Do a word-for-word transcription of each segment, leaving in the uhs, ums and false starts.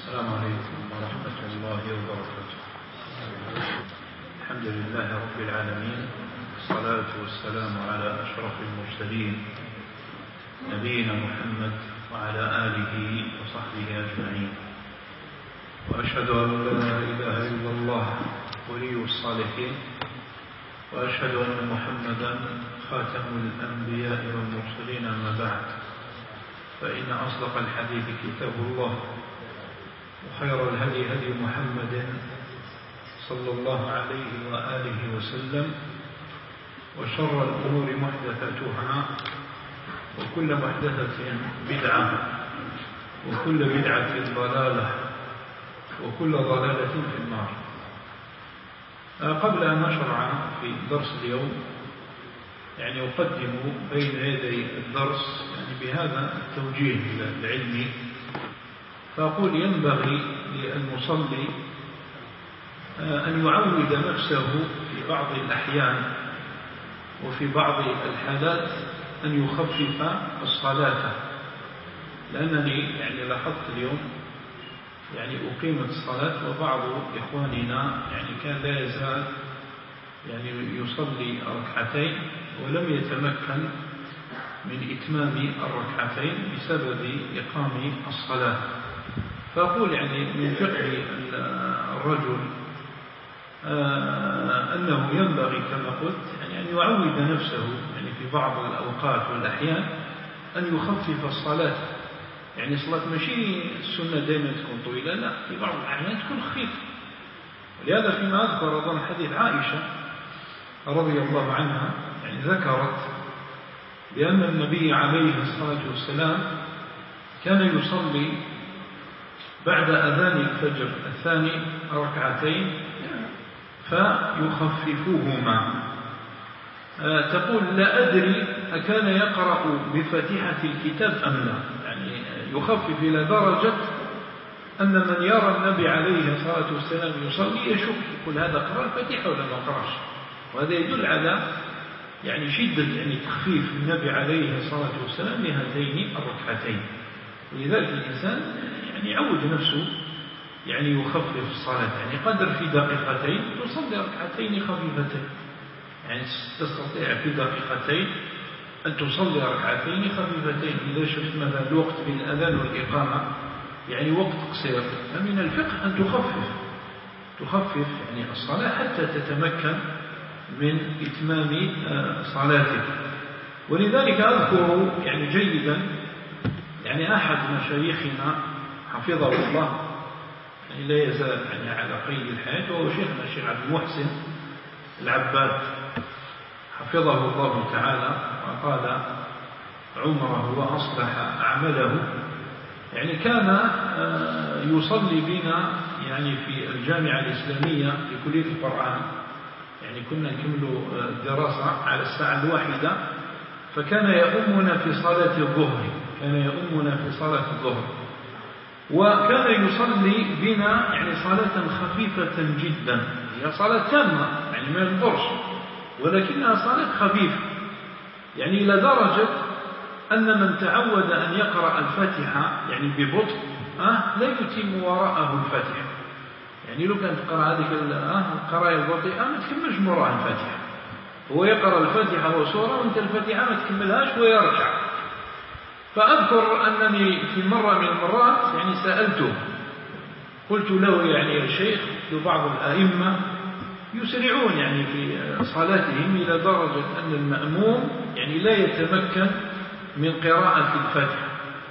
السلام عليكم ورحمة الله وبركاته. الحمد لله رب العالمين، والصلاة والسلام على أشرف المرسلين نبينا محمد وعلى آله وصحبه أجمعين، وأشهد أن لا إله إلا الله ولي الصالحين، وأشهد أن محمدا خاتم الأنبياء والمرسلين. أما بعد، فإن أصدق الحديث كتاب الله، وخير الهدي هدي محمد صلى الله عليه وآله وسلم، وشر الأمور محدثاتها، وكل محدثة بدعة، وكل بدعة ضلالة، وكل ضلالة في النار. قبل أن نشرع في درس اليوم، يعني أقدم بين يدي الدرس يعني بهذا التوجيه العلمي، فأقول ينبغي للمصلي أن يعود نفسه في بعض الأحيان وفي بعض الحالات أن يخفف الصلاة، لأنني يعني لاحظت اليوم يعني أقيمت الصلاة وبعض إخواننا يعني كان لا يزال يعني يصلي ركعتين ولم يتمكن من إتمام الركعتين بسبب إقام الصلاة. فأقول يعني من فقه الرجل آه أنه ينبغي كما قلت يعني أن يعود نفسه يعني في بعض الأوقات والأحيان أن يخفف الصلاة. يعني صلاة ماشي السنة دائما تكون طويلة، لا، في بعض الأحيان تكون خفيفة. ولهذا فيما أذكر أظن حديث عائشة رضي الله عنها يعني ذكرت بأن النبي عليه الصلاة والسلام كان يصلي بعد أذان الفجر الثاني ركعتين فيخففوهما. أه تقول لا أدري أكان يقرأ بفاتحة الكتاب أم لا، يعني يخفف إلى درجة أن من يرى النبي عليه الصلاة والسلام يصلي يشك، يقول هذا قرأ الفاتحة ولا ما قرأش. وهذا يدل على يعني شدة يعني تخفيف النبي عليه الصلاة والسلام لهاتين الركعتين. ولذلك الإنسان يعني يعود نفسه يعني يخفف الصلاة، يعني قدر في دقيقتين تصلي ركعتين خفيفتين، يعني تستطيع في دقيقتين أن تصلي ركعتين خفيفتين. إذا شفت مثلا الوقت بين الأذان والإقامة يعني وقت قصير، فمن الفقه أن تخفف تخفف يعني الصلاة حتى تتمكن من إتمام صلاتك. ولذلك أذكر يعني جيدا يعني أحد مشايخنا حفظه الله يعني لا يزال يعني على قيد الحياة، وهو شيخنا الشيخ عبد المحسن العباد حفظه الله تعالى وقال عمره وأصلح عمله. يعني كان يصلي بنا يعني في الجامعة الإسلامية في كلية القرآن، يعني كنا نكمل الدراسة على الساعة الواحدة، فكان يؤمنا في صلاة الظهر كان يؤمنا في صلاة الظهر وكان يصلي بنا يعني صلاة خفيفة جدا، هي صلاة تامة يعني ما ينظرش، ولكنها صلاة خفيفة يعني إلى درجة أن من تعود أن يقرأ الفاتحة يعني ببطء أه لا يتم وراءه الفاتحة. يعني لو كانت تقرأ هذه القراءة البطيئة ما تكملش وراء الفاتحة، هو يقرأ الفاتحة وسورة وانت الفاتحة ما تكملهاش ويرجع. فأذكر أنني في مرة من المرات يعني سألته، قلت له يعني يا شيخ بعض الأئمة يسرعون يعني في صلاتهم إلى درجة أن المأموم يعني لا يتمكن من قراءة الفاتحة.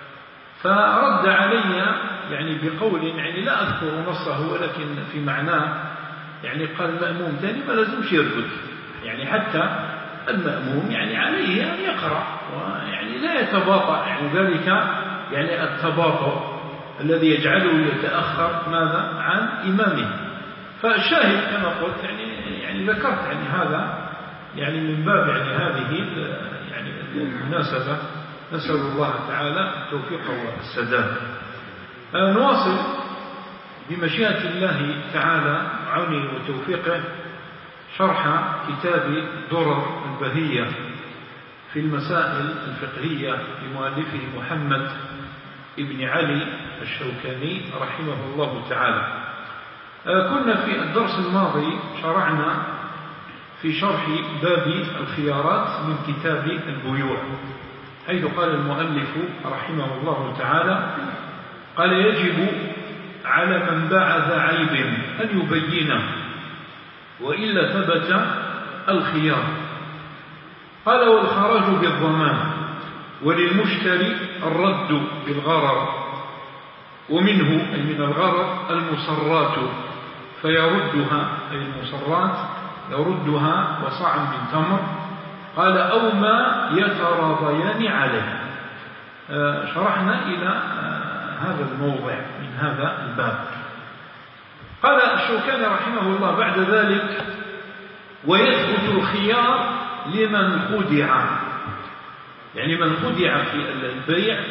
فرد علي يعني بقول يعني لا أذكر نصه ولكن في معناه، يعني قال المأموم ثاني ما لازمش يرقد، يعني حتى المأموم يعني عليه أن يقرأ ويعني لا يتباطأ، يعني ذلك يعني التباطؤ الذي يجعله يتأخر ماذا عن إمامه. فالشاهد كما قلت يعني يعني ذكرت يعني هذا يعني من باب يعني هذه يعني المناسبة، نسأل الله تعالى التوفيق والسداد. نواصل بمشيئة الله تعالى عونه وتوفيقه شرح كتاب درر البهية في المسائل الفقهية لمؤلفه محمد ابن علي الشوكاني رحمه الله تعالى. كنا في الدرس الماضي شرعنا في شرح باب الخيارات من كتاب البيوع، حيث قال المؤلف رحمه الله تعالى: قال: يجب على من باع ذا عيب أن يبينه وإلا ثبت الخيار. قال: والخراج بالضمان، وللمشتري الرد بالغرر، ومنه أي من الغرر المصرات فيردها، أي المصرات يردها وصاعا من تمر. قال: أو ما يتراضيان عليه. آه شرحنا إلى آه هذا الموضع من هذا الباب. قال الشوكاني رحمه الله بعد ذلك: ويثبت الخيار لمن خدع، يعني من خدع في البيع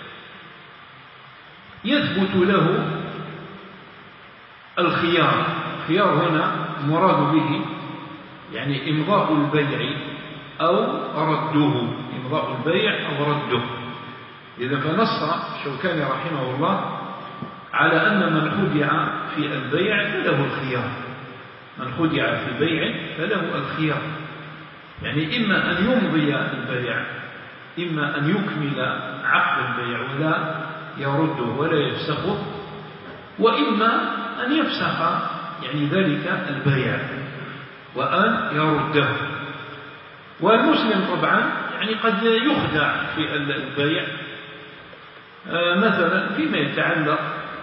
يثبت له الخيار. الخيار هنا مراد به يعني إمضاء البيع أو رده، إمضاء البيع أو رده. إذا فنص الشوكاني رحمه الله على أن من خدع في البيع فله الخيار، من خدع في بيع فله الخيار، يعني إما أن يمضي البيع، إما أن يكمل عقد البيع ولا يرده ولا يفسخه، وإما أن يفسخ يعني ذلك البيع وأن يرده. والمسلم طبعا يعني قد يخدع في البيع، مثلا فيما يتعلق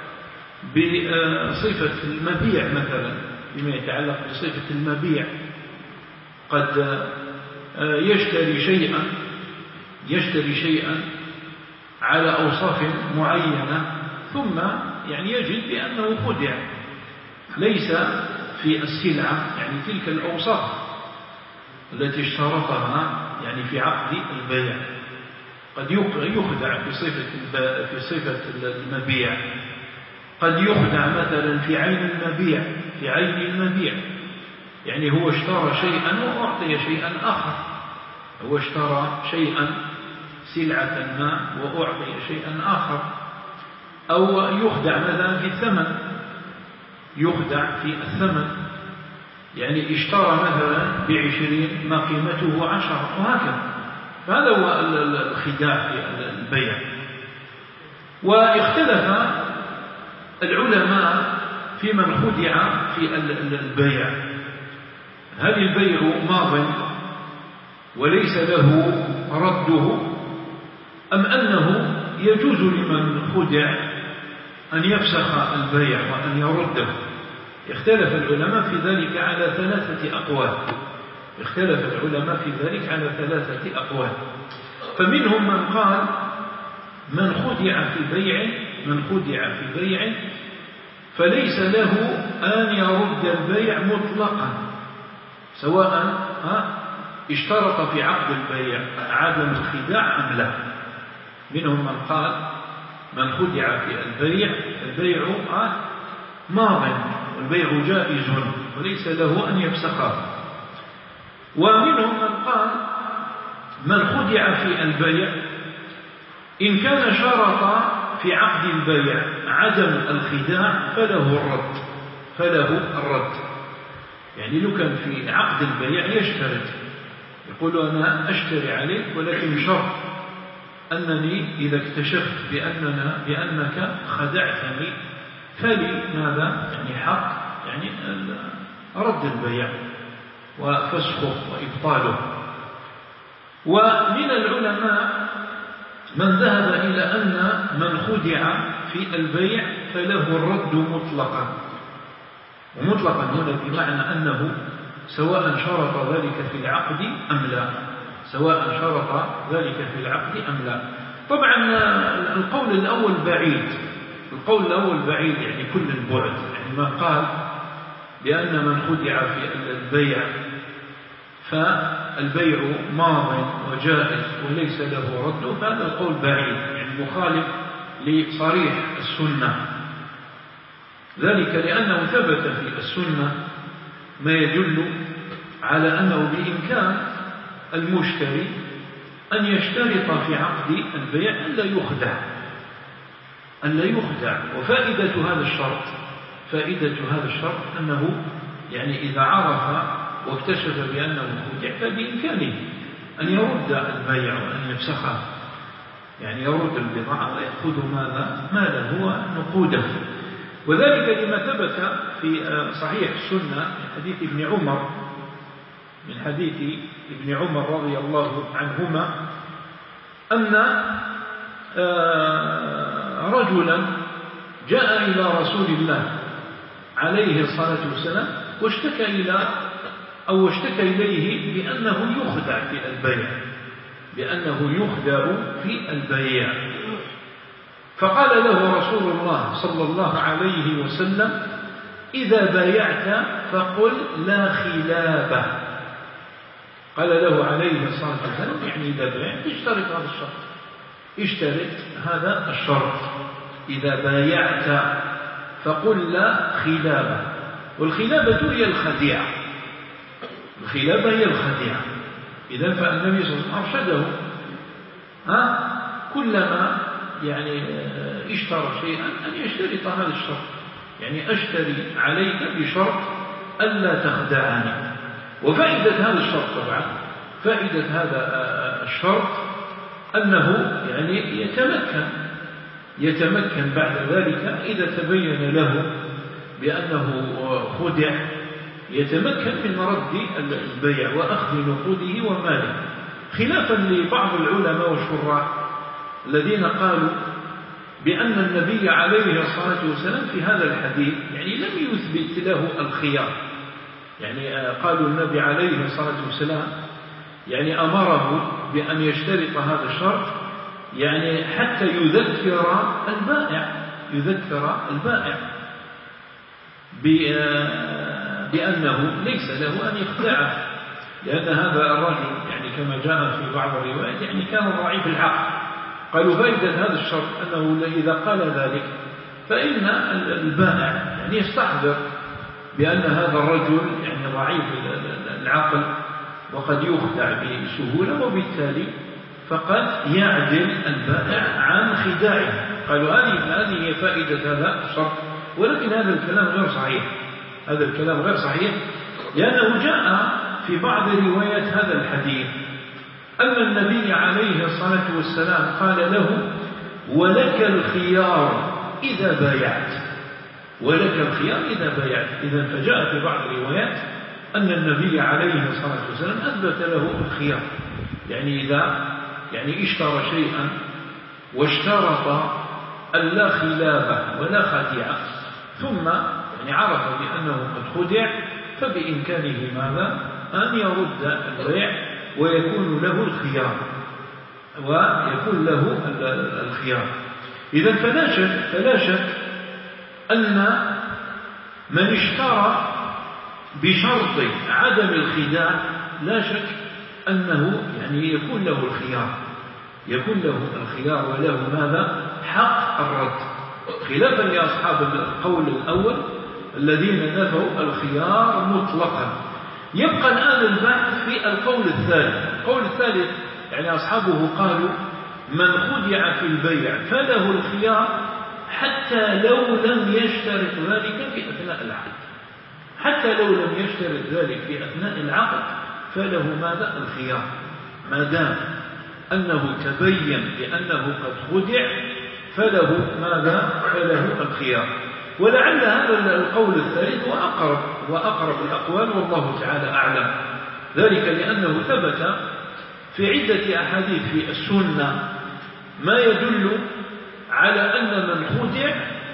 بصفة المبيع، مثلا فيما يتعلق بصفة المبيع قد يشتري شيئا يشتري شيئا على أوصاف معينة، ثم يعني يجد بأنه خدع، ليس في السلعة يعني تلك الأوصاف التي اشترطها يعني في عقد البيع. قد يخدع في صفة في صفة المبيع، قد يخدع مثلا في عين المبيع في عين المبيع يعني هو اشترى شيئا وأعطي شيئا آخر، هو اشترى شيئا سلعة ما وأعطي شيئا آخر. أو يخدع مثلا في الثمن، يخدع في الثمن يعني اشترى مثلا بعشرين ما قيمته عشرة وهكذا، فهذا هو الخداع في البيع. واختلف العلماء في من خدع في البيع، هل البيع ماض وليس له رده، أم أنه يجوز لمن خدع أن يفسخ البيع وأن يرده. اختلف العلماء في ذلك على ثلاثة أقوال اختلف العلماء في ذلك على ثلاثة أقوال فمنهم من قال: من خدع في بيع من خدع في بيع فليس له أن يرد البيع مطلقا، سواء اشترط في عقد البيع عدم الخداع أم لا. منهم من قال: من خدع في البيع البيع ماض والبيع جائز وليس له أن يفسخه. ومنهم من قال: من خدع في البيع إن كان شرط في عقد البيع عدم الخداع فله الرد فله الرد يعني لو كان في عقد البيع يشترط، يقول: أنا أشتري عليك ولكن شرط أنني إذا اكتشفت بأننا بأنك خدعتني فلي ماذا يعني حق يعني رد البيع وفسخه وإبطاله. ومن العلماء من ذهب إلى أن من خدع في البيع فله الرد مطلقا، ومطلقا هنا بمعنى أنه سواء شرط ذلك في العقد أم لا سواء شرط ذلك في العقد أم لا. طبعا القول الأول بعيد القول الأول بعيد يعني كل البعد، يعني ما قال بأن من خدع في البيع فالبيع ماض وجائز وليس له رد، فهذا القول بعيد يعني مخالف لصريح السنة، ذلك لأنه ثبت في السنة ما يدل على أنه بإمكان المشتري أن يشترط في عقد البيع ألا يخدع، أن لا يخدع. وفائدة هذا الشرط فائدة هذا الشرط أنه يعني إذا عرف واكتشف بأنه خدع فبإمكانه أن يرد البيع وأن يفسخه، يعني يرد البضاعة ويأخذ ماذا ماذا هو نقوده. وذلك لما ثبت في صحيح السنة من حديث ابن عمر من حديث ابن عمر رضي الله عنهما أن رجلا جاء إلى رسول الله عليه الصلاة والسلام واشتكى إلى أو اشتكى إليه بأنه يخدع في البيع بأنه يخدع في البيع فقال له رسول الله صلى الله عليه وسلم: إذا بايعت فقل لا خلابة. قال له عليه الصلاة والسلام: يعني إذا بايعت اشترط هذا الشرط اشترط هذا الشرط إذا بايعت فقل لا خلابة. والخلابة هي الخديعة الخلابة هي الخديعة. إذن فالنبي صلى الله عليه وسلم أرشده ها كلما يعني اشترى شيئا أن يشترط هذا الشرط، يعني أشتري عليك بشرط ألا تخدعني. وفائدة هذا الشرط طبعا فائدة هذا الشرط أنه يعني يتمكن يتمكن بعد ذلك إذا تبين له بأنه خدع يتمكن من رد البيع وأخذ نقوده وماله، خلافا لبعض العلماء والشراح الذين قالوا بأن النبي عليه الصلاة والسلام في هذا الحديث يعني لم يثبت له الخيار. يعني قالوا النبي عليه الصلاة والسلام يعني أمره بأن يشترط هذا الشرط يعني حتى يذكر البائع يذكر البائع بأنه ليس له أن يخدعه، لأن هذا الرجل يعني كما جاء في بعض الروايات يعني كان ضعيف العقل. قالوا فائدة هذا الشرط أنه إذا قال ذلك فإن البائع يعني يستحضر بأن هذا الرجل يعني ضعيف العقل وقد يخدع بسهولة، وبالتالي فقد يعدل البائع عن خداعه. قالوا هذه هذه هي فائدة هذا الشرط. ولكن هذا الكلام غير صحيح هذا الكلام غير صحيح لأنه جاء في بعض روايات هذا الحديث أن النبي عليه الصلاة والسلام قال له: ولك الخيار إذا بايعت ولك الخيار إذا بايعت. إذا فجاء في بعض الروايات أن النبي عليه الصلاة والسلام أثبت له الخيار، يعني إذا يعني اشترى شيئا واشترط ألا خلابة ولا خديعة ثم يعني عرف بأنه قد خدع فبإمكانه ماذا أن يرد البيع ويكون له الخيار ويكون له الخيار. إذا فلا شك فلا شك أن من اشترى بشرط عدم الخداع لا شك أنه يعني يكون له الخيار يكون له الخيار وله ماذا حق الرد، خلافا لأصحاب القول الأول الذين نفوا الخيار مطلقا. يبقى الآن البحث في القول الثالث. القول الثالث يعني أصحابه قالوا: من خدع في البيع فله الخيار حتى لو لم يشترط ذلك في أثناء العقد حتى لو لم يشترط ذلك في أثناء العقد فله ماذا الخيار، ما دام أنه تبين بأنه قد خدع فله ماذا فله الخيار. ولعل هذا القول الثالث وأقرب وأقرب الأقوال والله تعالى أعلم، ذلك لأنه ثبت في عدة أحاديث في السنة ما يدل على أن من خدع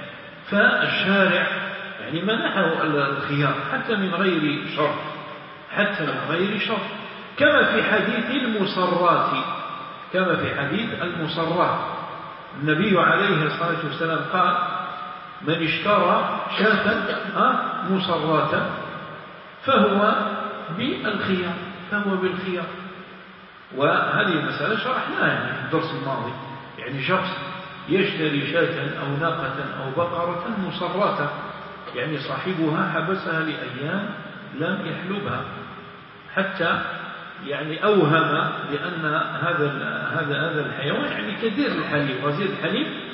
فالشارع يعني منحه الخيار حتى من غير شرط حتى من غير شرط كما في حديث المصرات كما في حديث المصرات النبي عليه الصلاة والسلام قال: من اشترى شاة مصراتا فهو بالخيار فهو بالخيار. وهذه المسألة شرحناها يعني في الدرس الماضي، يعني شخص يشتري شاة أو ناقة أو بقرة مصراتا يعني صاحبها حبسها لأيام لم يحلبها حتى يعني أوهم بأن هذا هذا هذا الحيوان يعني كثير الحليب غزير الحليب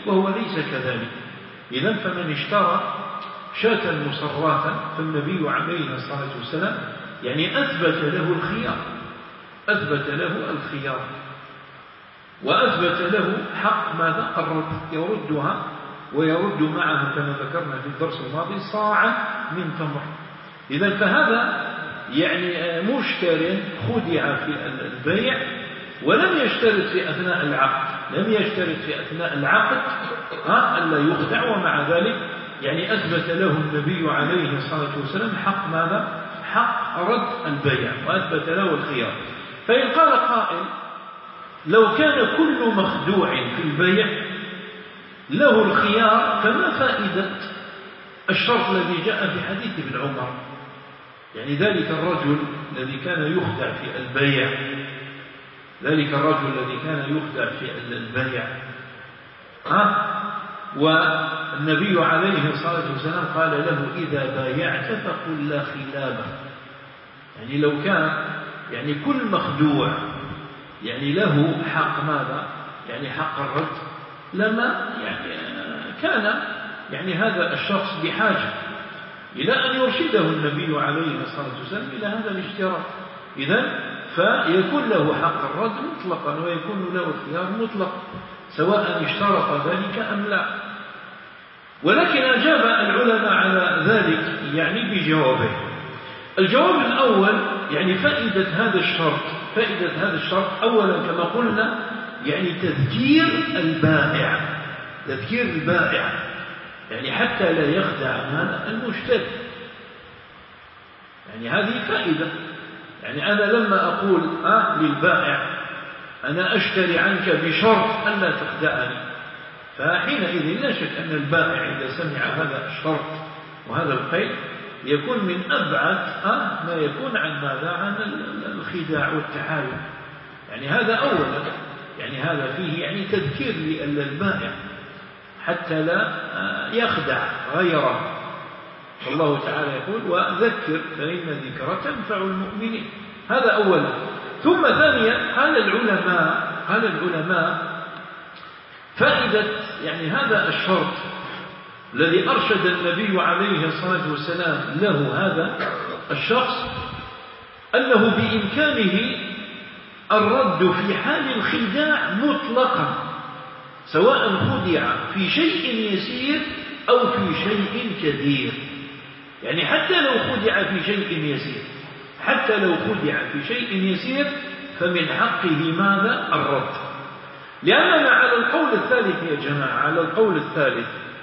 وهو ليس كذلك. إذن فمن اشترى شاة مصراة فالنبي عليه الصلاة والسلام يعني أثبت له الخيار، أثبت له الخيار وأثبت له حق ماذا؟ الرد، يردها ويرد معها كما ذكرنا في الدرس الماضي صاعا من تمر. إذن فهذا يعني مشتر خدع في البيع ولم يشترط في أثناء العقد، لم يشترط في أثناء العقد ألا يخدع، ومع ذلك يعني أثبت له النبي عليه الصلاة والسلام حق ماذا؟ حق رد البيع وأثبت له الخيار. فإن قال قائل لو كان كل مخدوع في البيع له الخيار فما فائدة الشرط الذي جاء في حديث ابن عمر؟ يعني ذلك الرجل الذي كان يخدع في البيع ذلك الرجل الذي كان يخدع في البيع ها والنبي عليه الصلاة والسلام قال له إذا بايعت فقل لا خلابة. يعني لو كان يعني كل مخدوع يعني له حق ماذا؟ يعني حق الرد، لما يعني كان يعني هذا الشخص بحاجة إلى أن يرشده النبي عليه الصلاة والسلام إلى هذا الاشتراط. إذن فيكون له حق الرد مطلقا ويكون له الخيار مطلقا سواء اشترط ذلك أم لا. ولكن أجاب العلماء على ذلك يعني بجوابه. الجواب الأول يعني فائدة هذا الشرط، فائدة هذا الشرط أولا كما قلنا يعني تذكير البائع، تذكير البائع يعني حتى لا يخدع هذا المشتري. يعني هذه فائدة. يعني أنا لما أقول آه للبائع أنا أشتري عنك بشرط أن لا تخدعني، فحينئذ لا شك أن البائع إذا سمع هذا الشرط وهذا القيد يكون من أبعد آه ما يكون عن ماذا؟ عن الخداع والتحايل. يعني هذا أولا يعني هذا فيه يعني تذكير للبائع حتى لا يخدع غيره. الله تعالى يقول وذكر فإن الذكرى تنفع المؤمنين. هذا أولا. ثم ثانيا قال العلماء قال العلماء فائدة يعني هذا الشرط الذي أرشد النبي عليه الصلاة والسلام له هذا الشخص أنه بإمكانه الرد في حال الخداع مطلقا سواء خدع في شيء يسير أو في شيء كثير. يعني حتى لو خدع في شيء يسير حتى لو خدع في شيء يسير فمن حقه ماذا؟ الرد. لأننا على القول الثالث يا جماعة، على القول الثالث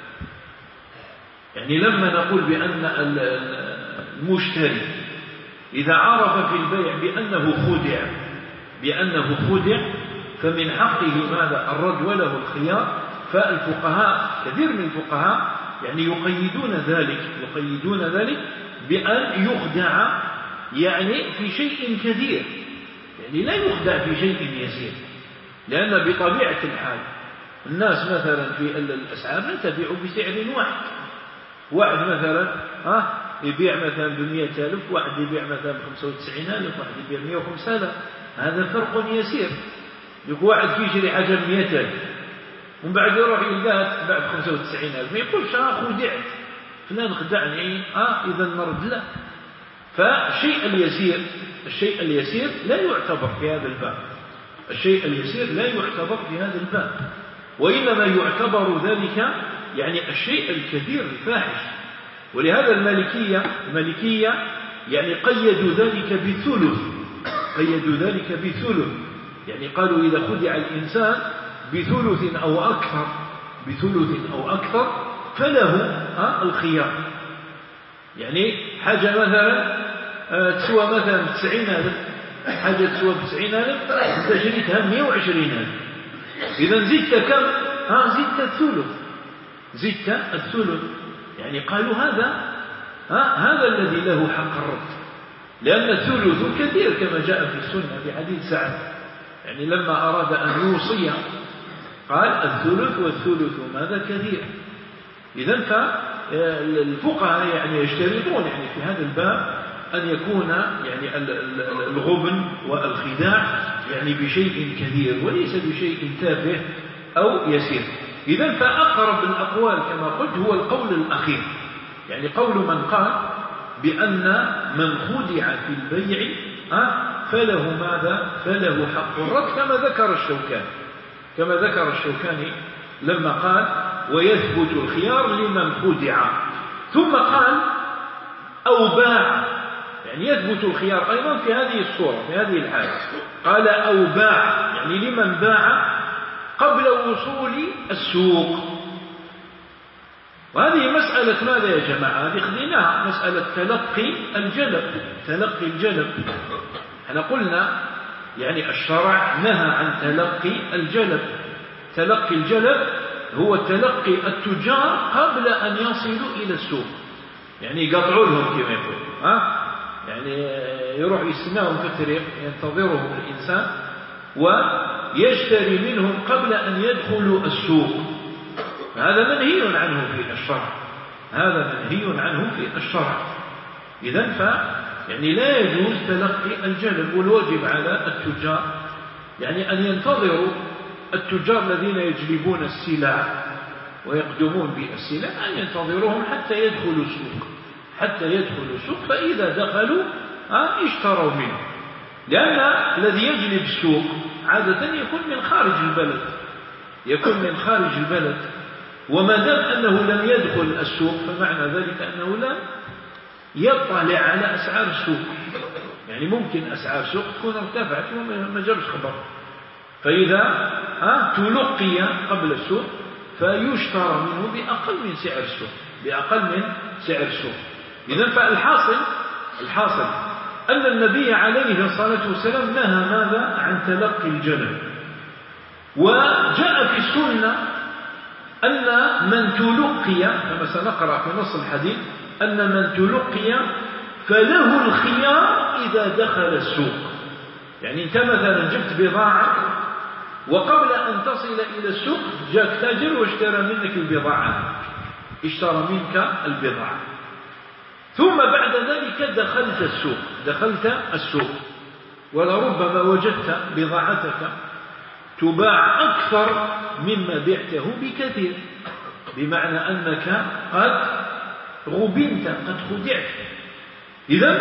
يعني لما نقول بأن المشتري إذا عرف في البيع بأنه خدع بأنه خدع فمن حقه ماذا؟ الرد وله الخيار. فالفقهاء كثير من الفقهاء يعني يقيدون ذلك يقيدون ذلك بأن يخدع يعني في شيء كثير، يعني لا يخدع في شيء يسير. لأن بطبيعة الحال الناس مثلا في الأسعار لا تبيع بسعر واحد. واحد مثلا ها يبيع مثلا بمئة ألف، واحد يبيع مثلا بخمسة وتسعين ألف، واحد يبيع مئة وخمسة آلاف. هذا فرق يسير. يقول واحد يشتري حاجة بمئة ألف ومن بعد يروح يلقاها تباع بخمسة وتسعين ألف، ما يقولش ها خدعت فلان خدعني اه إذا نرد. لا. فالشيء اليسير الشيء اليسير لا يعتبر في هذا الباب. الشيء اليسير لا يعتبر في هذا الباب، وإنما يعتبر ذلك يعني الشيء الكبير الفاحش. ولهذا المالكية المالكية يعني قيدوا ذلك بثلث قيدوا ذلك بثلث يعني قالوا إذا خدع الإنسان بثلث أو أكثر بثلث أو أكثر فله الخيار. يعني حاجة مثلا تسوى مثلا تسعين ألف، حاجة تسوى بتسعين ألف أنت شريتها مئة وعشرين ألف، إذا زدت كم؟ ها زدت الثلث زدت الثلث يعني قالوا هذا ها هذا الذي له حق الرد، لأن الثلث كثير كما جاء في السنة في حديث سعد. يعني لما أراد أن يوصي قال الثلث والثلث ماذا كثير. إذن فالفقهاء يعني يشترطون يعني في هذا الباب أن يكون يعني الغبن والخداع يعني بشيء كثير وليس بشيء تافه أو يسير. إذن فأقرب الأقوال كما قلت هو القول الأخير، يعني قول من قال بأن من خدع في البيع فله ماذا؟ فله حق الرد، كما ذكر الشوكاني كما ذكر الشوكاني لما قال ويثبت الخيار لمن خدع، ثم قال أو باع، يعني يثبت الخيار أيضا في هذه الصورة في هذه الحالة. قال أو باع يعني لمن باع قبل وصول السوق. وهذه مسألة ماذا يا جماعة؟ هذه خذيناها مسألة تلقي الجلب تلقي الجلب احنا قلنا يعني الشرع نهى عن تلقي الجلب. تلقي الجلب هو تلقي التجار قبل أن يصلوا إلى السوق، يعني يقطعوا لهم كما يقول ها؟ يعني يروح يستناهم في الطريق ينتظرهم الإنسان ويشتري منهم قبل أن يدخلوا السوق. هذا منهي عنه في الشرع هذا منهي عنه في الشرع. إذن ف يعني لا يجوز تلقي الجلب، والواجب على التجار يعني أن ينتظروا التجار الذين يجلبون السلع ويقدمون بالسلع أن ينتظروهم حتى يدخلوا السوق حتى يدخلوا السوق فإذا دخلوا اشتروا منه، لأن الذي يجلب السوق عادة يكون من خارج البلد يكون من خارج البلد وما دام أنه لم يدخل السوق فمعنى ذلك أنه لا يطلع على أسعار السوق، يعني ممكن أسعار السوق تكون ارتفعت وما جابش خبر، فإذا ها تلقي قبل السوق فيشترى منه بأقل من سعر السوق بأقل من سعر السوق. إذن فالحاصل الحاصل أن النبي عليه الصلاة والسلام نهى ماذا؟ عن تلقي الجلب. وجاء في السنة أن من تلقي كما سنقرأ في نص الحديث أن من تلقي فله الخيار إذا دخل السوق. يعني أنت مثلا جبت بضاعة وقبل أن تصل إلى السوق جاء تاجر واشترى منك البضاعة اشترى منك البضاعة ثم بعد ذلك دخلت السوق دخلت السوق ولربما وجدت بضاعتك تباع أكثر مما بعته بكثير، بمعنى أنك قد غبنت قد خدعت. إذن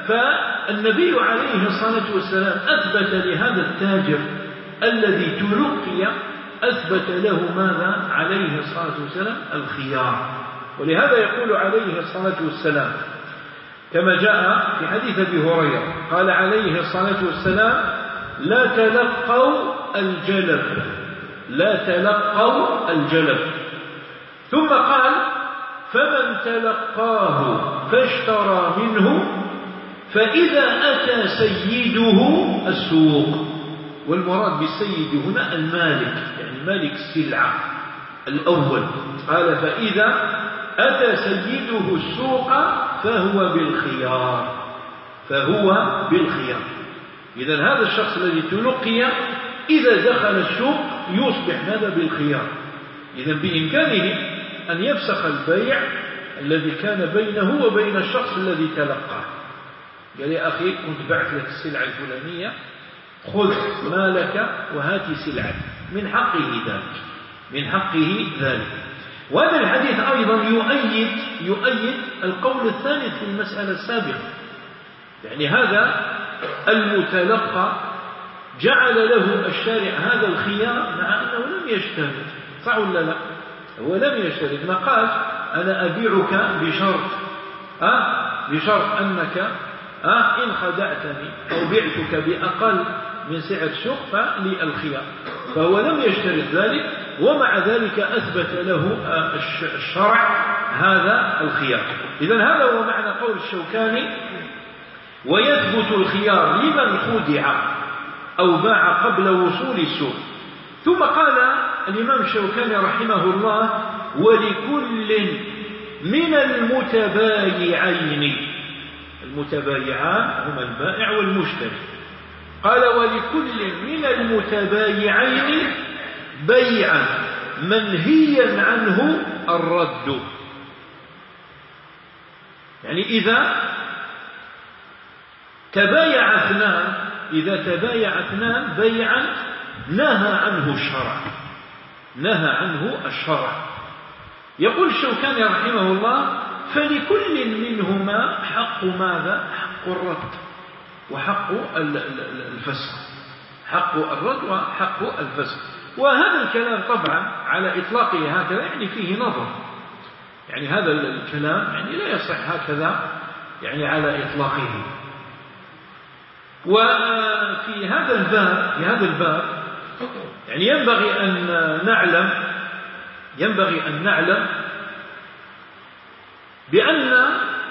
فالنبي عليه الصلاة والسلام أثبت لهذا التاجر الذي تلقي أثبت له ماذا عليه الصلاة والسلام؟ الخيار. ولهذا يقول عليه الصلاة والسلام كما جاء في حديث أبي هريرة قال عليه الصلاة والسلام لا تلقوا الجلب لا تلقوا الجلب. ثم قال فمن تلقاه فاشترى منه فإذا أتى سيده السوق. والمراد بالسيد هنا المالك، يعني مالك السلعة الأول. قال فإذا أتى سيده السوق فهو بالخيار فهو بالخيار. إذن هذا الشخص الذي تلقي إذا دخل السوق يصبح هذا بالخيار. إذن بإمكانه أن يفسخ البيع الذي كان بينه وبين الشخص الذي تلقاه. قال يا أخي كنت بعت لك السلعة الفلانية خذ مالك وهاتي سلعة، من حقه ذلك من حقه ذلك. وهذا الحديث أيضا يؤيد يؤيد القول الثالث في المسألة السابقة، يعني هذا المتلقى جعل له الشارع هذا الخيار مع أنه لم يشترط، صح ولا لا؟ هو لم يشترط، ما قال أنا أبيعك بشرط أه؟ بشرط أنك أه؟ إن خدعتني أو بعتك بأقل من سعر السوق فلي الخيار، فهو لم يشترط ذلك ومع ذلك أثبت له الشرع هذا الخيار. إذن هذا هو معنى قول الشوكاني ويثبت الخيار لمن خدع أو باع قبل وصول السوق. ثم قال الإمام الشوكاني رحمه الله ولكل من المتبايعين، المتبايعان هما البائع والمشتري، قال ولكل من المتبايعين بيعا منهيا عنه الرد. يعني إذا تبايع اثنان إذا تبايع اثنان بيعا نهى عنه الشرع، نهى عنه الشرع. يقول الشوكاني رحمه الله: فلكل منهما حق ماذا؟ حق الرد وحق الفسق، حق الرد وحق الفسق. وهذا الكلام طبعا على إطلاقه هكذا يعني فيه نظر، يعني هذا الكلام يعني لا يصح هكذا يعني على إطلاقه. وفي هذا الباب في هذا الباب يعني ينبغي أن نعلم ينبغي أن نعلم بأن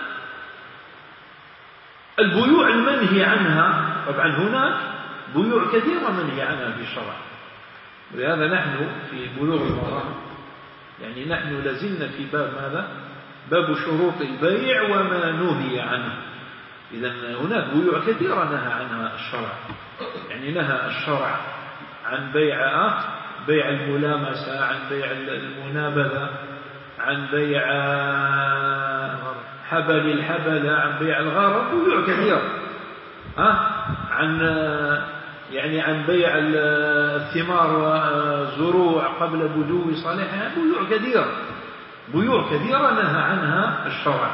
البيوع المنهي عنها، طبعا هناك بيوع كثيرة منهي عنها في الشرع، ولهذا نحن في بلوغ المرام يعني نحن لازلنا في باب ماذا؟ باب شروط البيع وما نهي عنه. إذن هناك بيوع كثيرة نهى عنها الشرع، يعني نهى الشرع عن بيع بيع الملامسة، عن بيع المنابذة، عن بيع حبل الحبلة، عن بيع الغرر، بيوع كثيرة. ها عن يعني عن بيع الثمار والزروع قبل بدو صالحها، بيوع كثيرة بيوع كثيرة نهى عنها الشرع.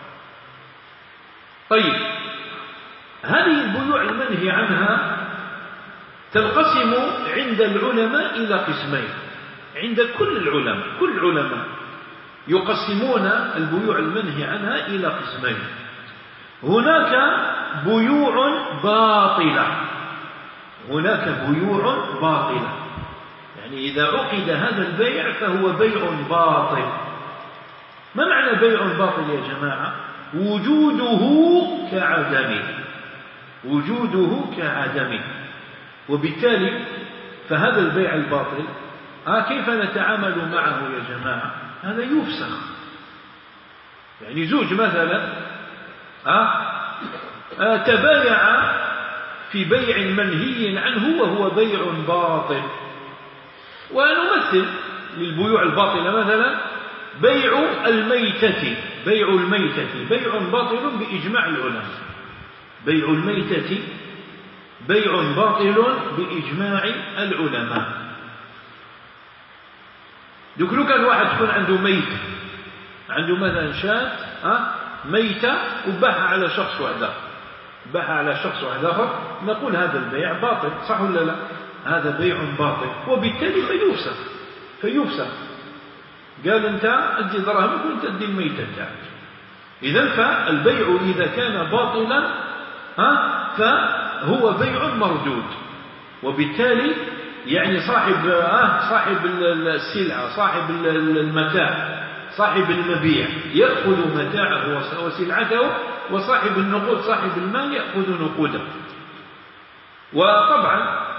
طيب، هذه البيوع المنهي عنها تنقسم عند العلماء إلى قسمين، عند كل العلماء كل العلماء يقسمون البيوع المنهي عنها إلى قسمين. هناك بيوع باطلة هناك بيوع باطلة يعني إذا عقد هذا البيع فهو بيع باطل. ما معنى بيع باطل يا جماعة؟ وجوده كعدمه وجوده كعدمه وبالتالي فهذا البيع الباطل آه كيف نتعامل معه يا جماعة؟ هذا يفسخ. يعني زوج مثلا آه آه تبايع في بيع منهي عنه وهو بيع باطل. ونمثل للبيوع الباطلة مثلا بيع الميتة بيع الميتة بيع باطل بإجماع العلماء بيع الميتة بيع باطل بإجماع العلماء. دوك لو كان واحد تكون عنده ميت عنده مثلا شاة أه؟ ميتة وباعها على شخص واحد باعها على شخص واحد آخر، نقول هذا البيع باطل، صح ولا لا؟ هذا بيع باطل وبالتالي فيفسخ فيفسخ قال أنت أدي دراهمك وأنت أدي الميتة تاعك. إذن فالبيع إذا كان باطلا ها فهو بيع مردود، وبالتالي يعني صاحب آه صاحب السلعة صاحب المتاع صاحب المبيع يأخذ متاعه وسلعته، وصاحب النقود صاحب المال يأخذ نقوده. وطبعا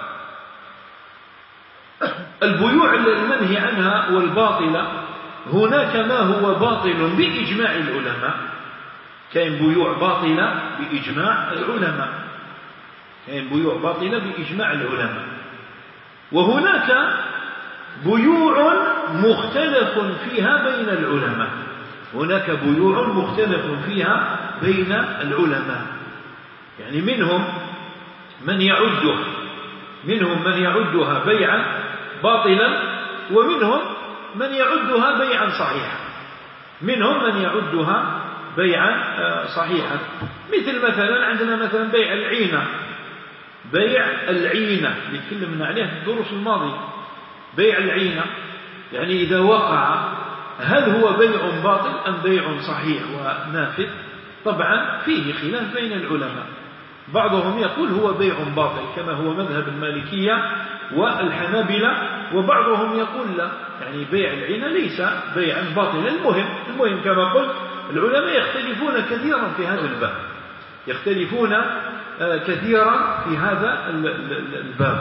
البيوع المنهي عنها والباطلة هناك ما هو باطل بإجماع العلماء، كاين بيوع باطلة بإجماع العلماء كاين بيوع باطلة بإجماع العلماء وهناك بيوع مختلف فيها بين العلماء هناك بيوع مختلف فيها بين العلماء يعني منهم من يعدها منهم من يعدها بيعا باطلا، ومنهم من يعدها بيعا صحيحا منهم من يعدها بيعا صحيحا. مثل مثلا عندنا مثلا بيع العينة بيع العينة اللي تكلمنا عليه في الدروس الماضية. بيع العينة يعني إذا وقع هل هو بيع باطل أم بيع صحيح ونافذ؟ طبعا فيه خلاف بين العلماء، بعضهم يقول هو بيع باطل كما هو مذهب المالكية والحنابلة، وبعضهم يقول لا، يعني بيع العينة ليس بيعا باطلا. المهم المهم كما قلت العلماء يختلفون كثيرا في هذا الباب يختلفون كثيرا في هذا الباب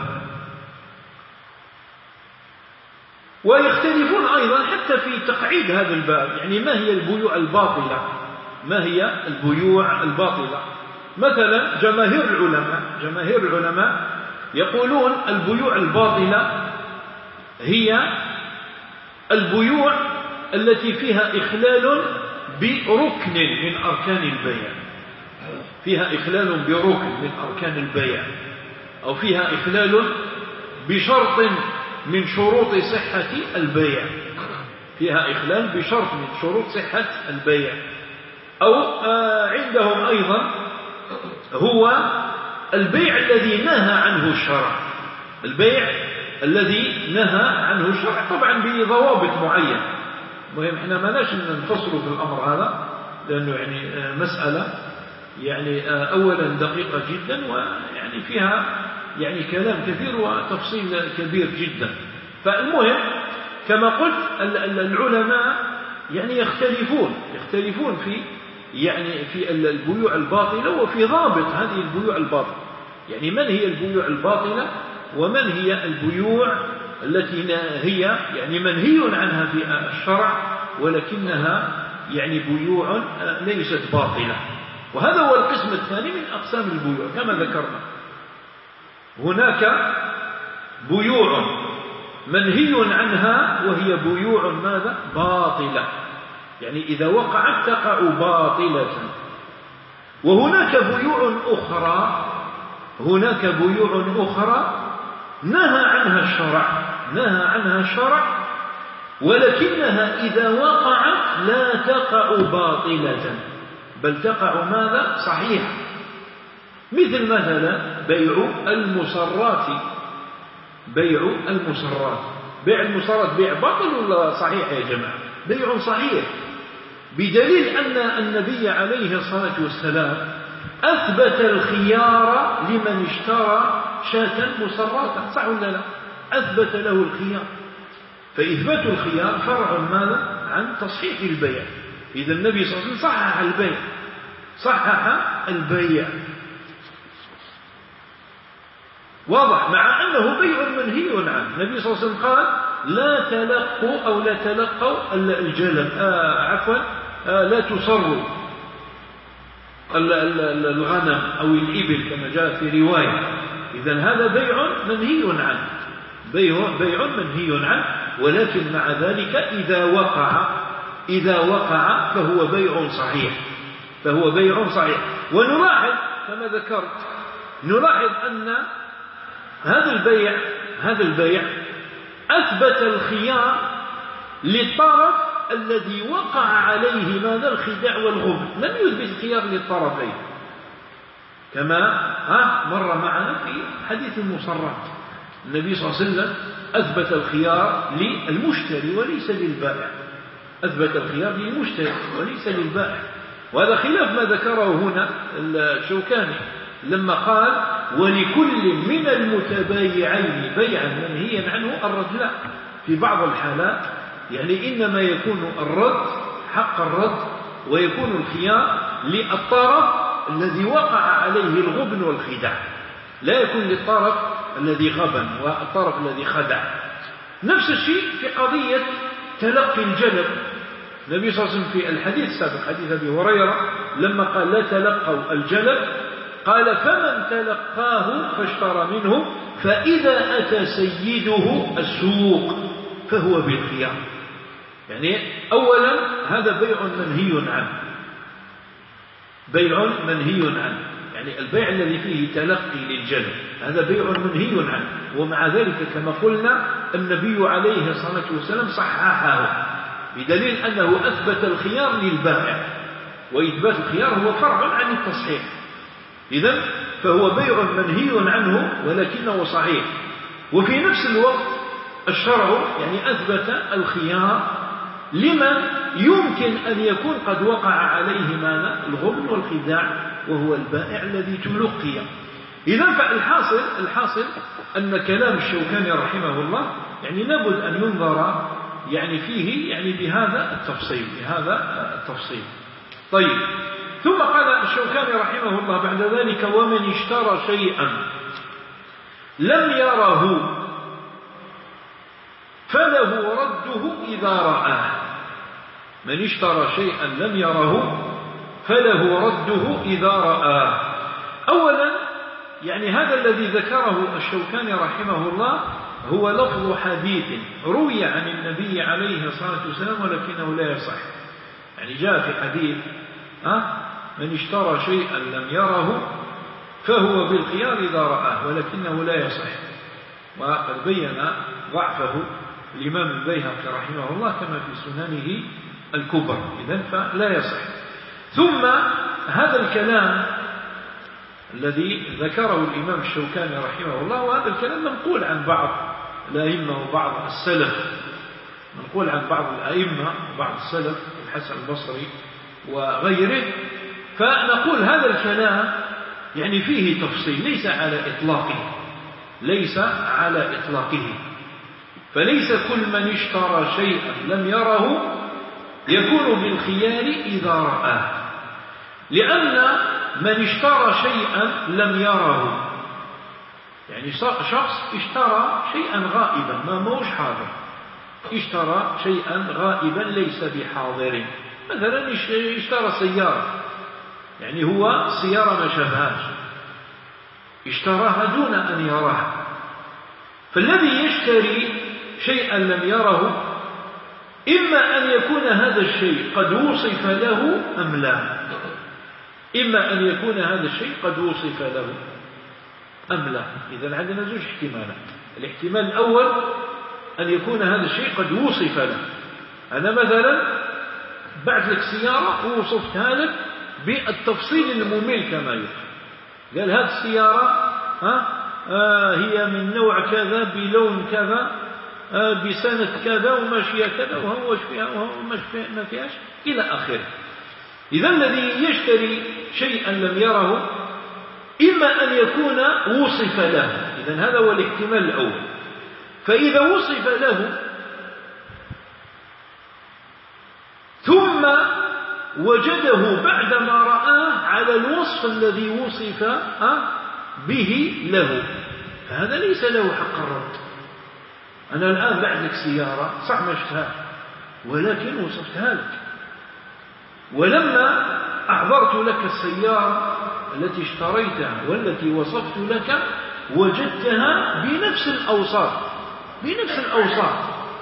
ويختلفون أيضا حتى في تقعيد هذا الباب. يعني ما هي البيوع الباطلة ما هي البيوع الباطلة؟ مثلا جماهير العلماء جماهير العلماء يقولون البيوع الباطلة هي البيوع التي فيها إخلال بركن من أركان البيع فيها إخلال بركن من أركان البيع أو فيها إخلال بشرط من شروط صحة البيع، فيها إخلال بشرط من شروط صحة البيع. أو عندهم أيضا هو البيع الذي نهى عنه الشرع، البيع الذي نهى عنه الشرع طبعا بضوابط معينة. مهم احنا ما ناش نفصل في الأمر هذا لأنه يعني مسألة يعني أولا دقيقة جدا ويعني فيها يعني كلام كثير وتفصيل كبير جدا. فالمهم كما قلت العلماء يعني يختلفون يختلفون في يعني في البيوع الباطلة وفي ضابط هذه البيوع الباطلة، يعني من هي البيوع الباطلة ومن هي البيوع التي هي يعني منهي عنها في الشرع ولكنها يعني بيوع ليست باطلة. وهذا هو القسم الثاني من أقسام البيوع كما ذكرنا. هناك بيوع منهي عنها وهي بيوع ماذا؟ باطلة، يعني إذا وقعت تقع باطلة. وهناك بيوع أخرى هناك بيوع أخرى نهى عنها الشرع نهى عنها الشرع ولكنها إذا وقعت لا تقع باطلة بل تقع ماذا؟ صحيحة. مثل مثلا بيع المصرات بيع المصرات بيع المصرات بيع باطل ولا صحيح يا جماعة؟ بيع صحيح، بدليل أن النبي عليه الصلاة والسلام أثبت الخيار لمن اشترى شاة مصرات، صح ولا لا؟ أثبت له الخيار، فإثبات الخيار فرع ماذا؟ عن تصحيح البيع. إذا النبي صلى الله عليه وسلم صحح البيع صحح البيع واضح، مع أنه بيع منهي عنه. النبي صلى الله عليه وسلم قال لا تلقوا أو لا تلقوا الجلب آه عفوا آه لا تصروا الغنم أو الإبل كما جاء في رواية. إذن هذا بيع منهي عنه بيع, بيع منهي عنه، ولكن مع ذلك إذا وقع إذا وقع فهو بيع صحيح فهو بيع صحيح. ونلاحظ كما ذكرت نلاحظ أن هذا البيع هذا البيع أثبت الخيار للطرف الذي وقع عليه ماذا؟ الخداع والغبن، لم يثبت الخيار للطرفين كما ها مر معنا في حديث المصرات. النبي صلى الله عليه وسلم أثبت الخيار للمشتري وليس للبائع أثبت الخيار للمشتري وليس للبائع. وهذا خلاف ما ذكره هنا الشوكاني لما قال ولكل من المتبايعين بيعا منهيا عنه الرد. في بعض الحالات يعني إنما يكون الرد حق الرد ويكون الخيار للطرف الذي وقع عليه الغبن والخداع، لا يكون للطرف الذي غبن والطرف الذي خدع. نفس الشيء في قضية تلقي الجلب. النبي صلى الله عليه وسلم في الحديث السابق حديث أبي هريرة لما قال لا تلقوا الجلب قال فمن تلقاه فاشترى منه فإذا أتى سيده السوق فهو بالخيار. يعني أولا هذا بيع منهي عنه بيع منهي عنه يعني البيع الذي فيه تلقي للجلب هذا بيع منهي عنه. ومع ذلك كما قلنا النبي عليه الصلاة والسلام صححه بدليل أنه أثبت الخيار للبائع، وإثبات الخيار هو فرع عن التصحيح. إذن فهو بيع منهي عنه ولكنه صحيح. وفي نفس الوقت الشرع يعني أثبت الخيار لمن يمكن أن يكون قد وقع عليه ماذا؟ الغبن والخداع وهو البائع الذي تلقي. إذن فالحاصل الحاصل أن كلام الشوكاني رحمه الله يعني لابد أن ينظر يعني فيه يعني بهذا التفصيل بهذا التفصيل. طيب ثم قال الشوكاني رحمه الله بعد ذلك ومن اشترى شيئا لم يره فله رده إذا رآه. من اشترى شيئا لم يره فله رده إذا رآه. أولا يعني هذا الذي ذكره الشوكاني رحمه الله هو لفظ حديث روي عن النبي عليه الصلاة والسلام ولكنه لا يصح. يعني جاء في حديث ها من اشترى شيئا لم يره فهو بالخيار إذا رآه ولكنه لا يصح. وقد بين ضعفه الإمام البيهقي رحمه الله كما في سننه الكبرى، إذن فلا يصح. ثم هذا الكلام الذي ذكره الإمام الشوكاني رحمه الله، وهذا الكلام منقول عن بعض الأئمة وبعض السلف، منقول عن بعض الأئمة وبعض السلف الحسن البصري وغيره، فنقول هذا الكلام يعني فيه تفصيل ليس على إطلاقه، ليس على إطلاقه، فليس كل من اشترى شيئا لم يره يكون بالخيار إذا رآه، لأن من اشترى شيئا لم يره، يعني شخص اشترى شيئا غائبا ما موش حاضر، اشترى شيئا غائبا ليس بحاضر، مثلا اشترى سيارة، يعني هو سيارة ما شافهاش اشتراها دون أن يراها، فالذي يشتري شيئا لم يره إما أن يكون هذا الشيء قد وصف له أم لا، إما أن يكون هذا الشيء قد وصف له أم لا. إذن عندنا زوج احتمالات، الاحتمال الأول أن يكون هذا الشيء قد وصف له، أنا مثلا بعت لك سيارة ووصفتها لك بالتفصيل الممل كما يقال، قال هذه السيارة ها آه هي من نوع كذا بلون كذا آه بسنة كذا وماشية كذا وهو فيها وهو ما فيهاش إلى آخره. إذا الذي يشتري شيئا لم يره إما أن يكون وصف له، إذن هذا هو الاحتمال الأول، فإذا وصف له ثم وجده بعدما رآه على الوصف الذي وصف به له، فهذا ليس له حق الرد. أنا الآن بعد لك سيارة صح ما شفتها ولكن وصفتها لك، ولما أحضرت لك السيارة التي اشتريتها والتي وصفت لك وجدتها بنفس الأوصاف بنفس الأوصاف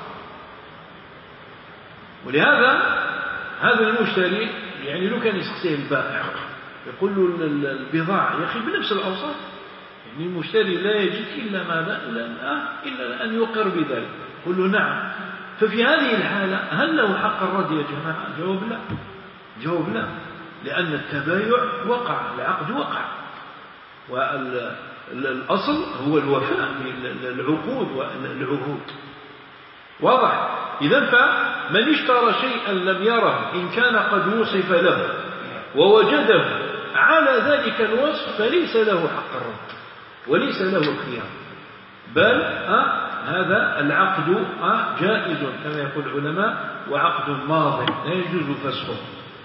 ولهذا هذا المشتري يعني لو كان يسقسيه البائع يقول له البضاعة يا أخي بنفس الأوصاف، يعني المشتري لا يجد إلا ماذا إلا أن يقر بذلك، يقول له نعم. ففي هذه الحالة هل له حق الرد يا جماعة؟ جواب لا، جواب لا، لأن التبايع وقع، العقد وقع، والأصل هو الوفاء بالعقود والعهود، واضح؟ إذن فمن اشترى شيئا لم يره إن كان قد وصف له ووجده على ذلك الوصف فليس له حق الرد وليس له الخيار، بل أه هذا العقد أه جائز كما يقول العلماء وعقد ماض لا يجوز فسخه.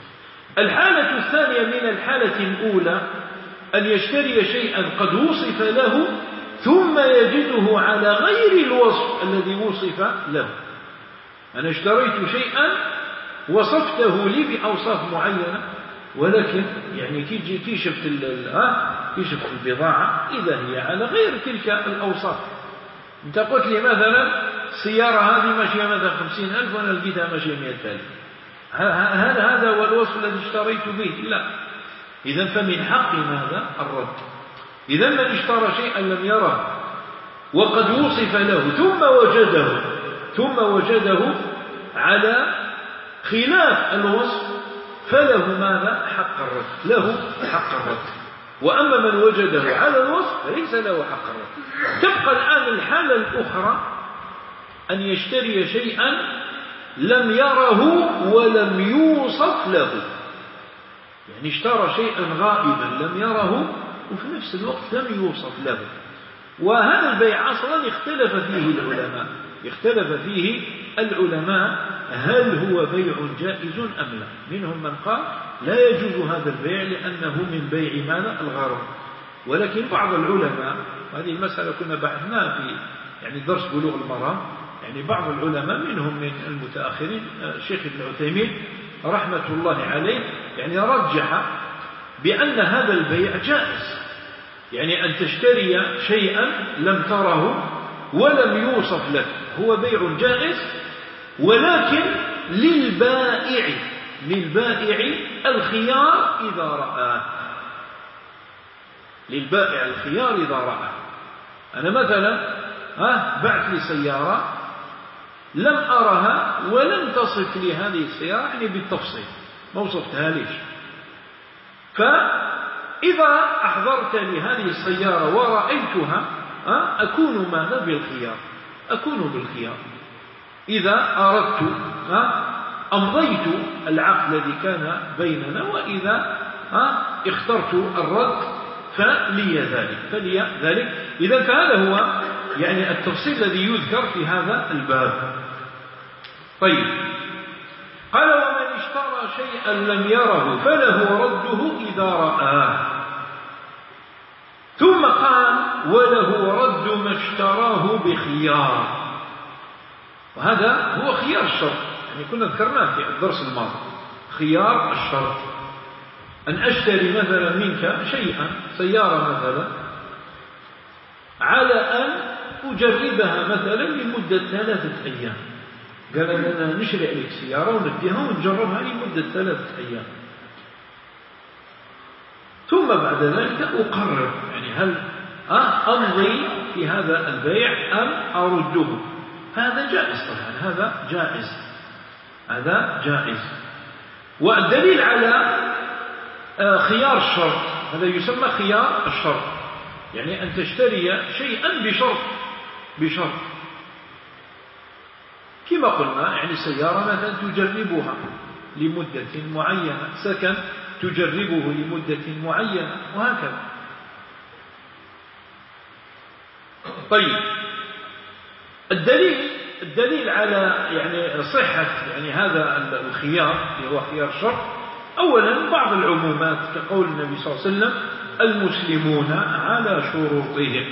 الحالة الثانية من الحالة الأولى أن يشتري شيئا قد وصف له ثم يجده على غير الوصف الذي وصف له. أنا اشتريت شيئا وصفته لي بأوصاف معينة، ولكن يعني كي كي شفت كي شفت البضاعة إذا هي على غير تلك الأوصاف. أنت قلت لي مثلا السيارة هذه ماشية مثلا خمسين ألف وأنا لقيتها ماشية مئة ألف، هل هذا هو الوصف الذي اشتريت به؟ لا. إذن فمن حق ماذا؟ الرد. إذن من اشترى شيئا لم يره وقد وصف له ثم وجده ثم وجده على خلاف الوصف فله ماذا؟ حق الرد، له حق الرد. وأما من وجده على الوصف فليس له حق الرد. تبقى الآن الحالة الأخرى أن يشتري شيئا لم يره ولم يوصف له، يعني اشترى شيئا غائبا لم يره وفي نفس الوقت لم يوصف له، وهذا البيع أصلا اختلف فيه العلماء اختلف فيه العلماء هل هو بيع جائز أم لا. منهم من قال لا يجوز هذا البيع لأنه من بيع ماذا؟ الغرر. ولكن بعض العلماء، وهذه المسألة كنا بحثناها في يعني درس بلوغ المرام، يعني بعض العلماء منهم من المتأخرين الشيخ ابن عثيمين رحمة الله عليه يعني رجح بأن هذا البيع جائز، يعني أن تشتري شيئا لم تره ولم يوصف لك هو بيع جائز، ولكن للبائع للبائع الخيار إذا رآه، للبائع الخيار إذا رآه. أنا مثلا ها بعث لي سيارة لم أرها ولم تصف لي هذه السيارة يعني بالتفصيل، ما وصفتها ليش. فإذا أحضرت لي هذه السيارة ورأيتها أكون ماذا بالخيار، أكون بالخيار. إذا أردت أمضيت العقد الذي كان بيننا، وإذا اخترت الرد فلي ذلك فلي ذلك. إذا فهذا هو يعني التفصيل الذي يذكر في هذا الباب. طيب، قال ومن اشترى شيئا لم يره فله رده إذا رآه. ثم قال وله رد ما اشتراه بخيار، وهذا هو خيار الشرط، يعني كنا ذكرناه في الدرس الماضي. خيار الشرط أن أشتري مثلا منك شيئا، سيارة مثلا، على أن أجربها مثلا لمدة ثلاثة أيام. قال أنا نشري عليك سيارة ونديها ونجربها لمدة ثلاثة أيام، ثم بعد ذلك أقرر يعني هل أمضي في هذا البيع أم أرده. هذا جائز طبعا، هذا جائز، هذا جائز. والدليل على خيار الشرط هذا يسمى خيار الشرط، يعني أن تشتري شيئا بشرط بشرط كما قلنا، يعني سيارة مثلا تجربها لمدة معينة، سكن تجربه لمدة معينة، وهكذا. طيب، الدليل الدليل على يعني صحة يعني هذا الخيار اللي هو خيار الشرط، أولا بعض العمومات كقول النبي صلى الله عليه وسلم المسلمون على شروطهم.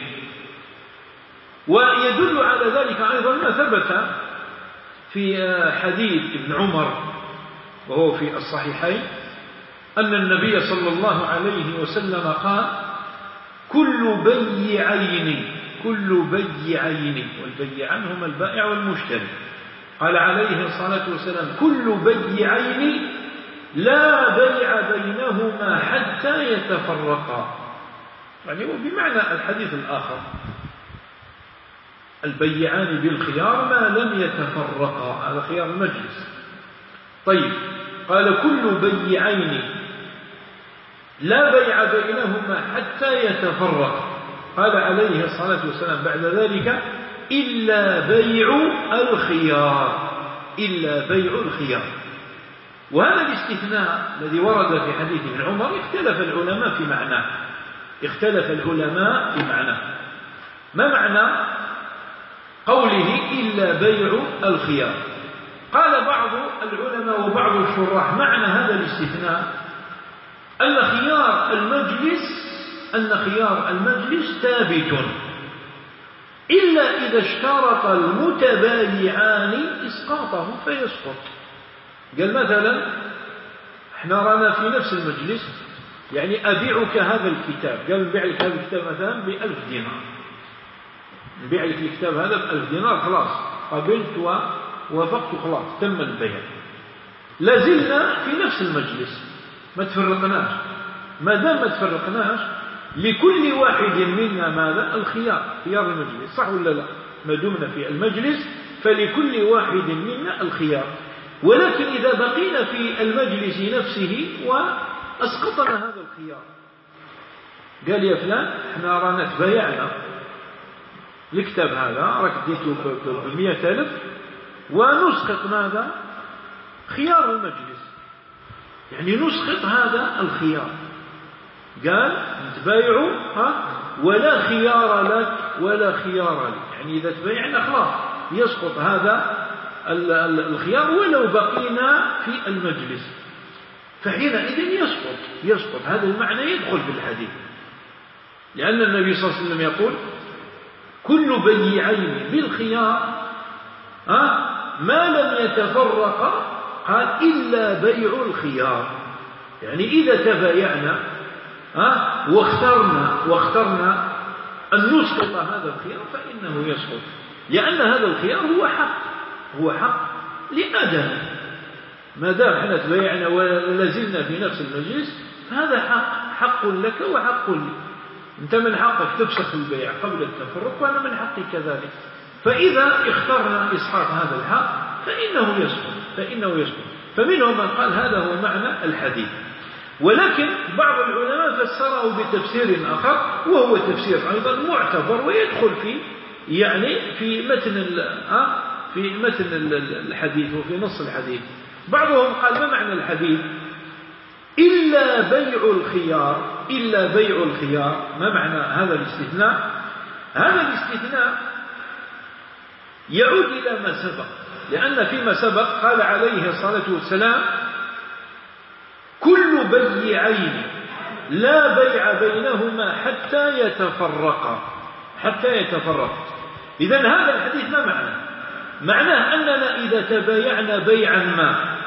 ويدل على ذلك أيضا ما ثبت في حديث ابن عمر وهو في الصحيحين أن النبي صلى الله عليه وسلم قال كل بيعين كل بيعين والبيعان هما البائع والمشتري، قال عليه الصلاة والسلام كل بيعين لا بيع بينهما حتى يتفرقا، يعني بمعنى الحديث الآخر البيعان بالخيار ما لم يتفرقا، هذا خيار المجلس. طيب، قال كل بيعين لا بيع بينهما حتى يتفرقا، قال عليه الصلاة والسلام بعد ذلك إلا بيع الخيار إلا بيع الخيار. وهذا الاستثناء الذي ورد في حديث ابن عمر اختلف العلماء في معناه اختلف العلماء في معناه ما معنى قوله إلا بيع الخيار؟ قال بعض العلماء وبعض الشراح معنى هذا الاستثناء أن خيار المجلس أن خيار المجلس ثابت إلا إذا اشترط المتبايعان إسقاطه فيسقط. قال مثلا احنا رانا في نفس المجلس، يعني أبيعك هذا الكتاب، قال نبيع لك هذا الكتاب مثلا بألف دينار، نبيع لك الكتاب هذا بألف دينار، خلاص قبلت ووافقت، خلاص تم البيع. لازلنا في نفس المجلس ما تفرقناش، ما دام ما تفرقناش لكل واحد منا ماذا؟ الخيار، خيار المجلس، صح ولا لا؟ ما دمنا في المجلس فلكل واحد منا الخيار. ولكن إذا بقينا في المجلس نفسه وأسقطنا هذا الخيار، قال يا فلان احنا رانا تبايعنا الكتاب هذا راك ديته بمئة ألف ونسقط ماذا؟ خيار المجلس، يعني نسقط هذا الخيار. قال نتبايعوا ولا خيار لك ولا خيار لك، يعني إذا تبايعنا خلاص يسقط هذا الخيار ولو بقينا في المجلس، فحينئذ يسقط يسقط هذا المعنى يدخل في الحديث، لأن النبي صلى الله عليه وسلم يقول كل بيعين بالخيار ما لم يتفرقا، قال إلا بيع الخيار، يعني إذا تبايعنا واخترنا واخترنا أن نسقط هذا الخيار فإنه يسقط، لأن هذا الخيار هو حق هو حق لأدم، ما دام احنا تبايعنا ولازلنا في نفس المجلس هذا حق حق لك وحق لي. أنت من حقك تفسخ البيع قبل التفرق وأنا من حقي كذلك. فإذا اخترنا إسقاط هذا الحق فإنه يسقط فإنه يسقط. فمنهم من قال هذا هو معنى الحديث، ولكن بعض العلماء فسره بتفسير آخر وهو تفسير أيضا معتبر ويدخل في يعني في متن في متن الحديث وفي نص الحديث. بعضهم قال ما معنى الحديث؟ إلا بيع الخيار إلا بيع الخيار. ما معنى هذا الاستثناء؟ هذا الاستثناء يعود إلى ما سبق، لأن فيما سبق قال عليه الصلاة والسلام كل بيعين لا بيع بينهما حتى يتفرقا حتى يتفرقا. إذن هذا الحديث ما معنى؟ معناه أننا إذا تبايعنا بيعا ما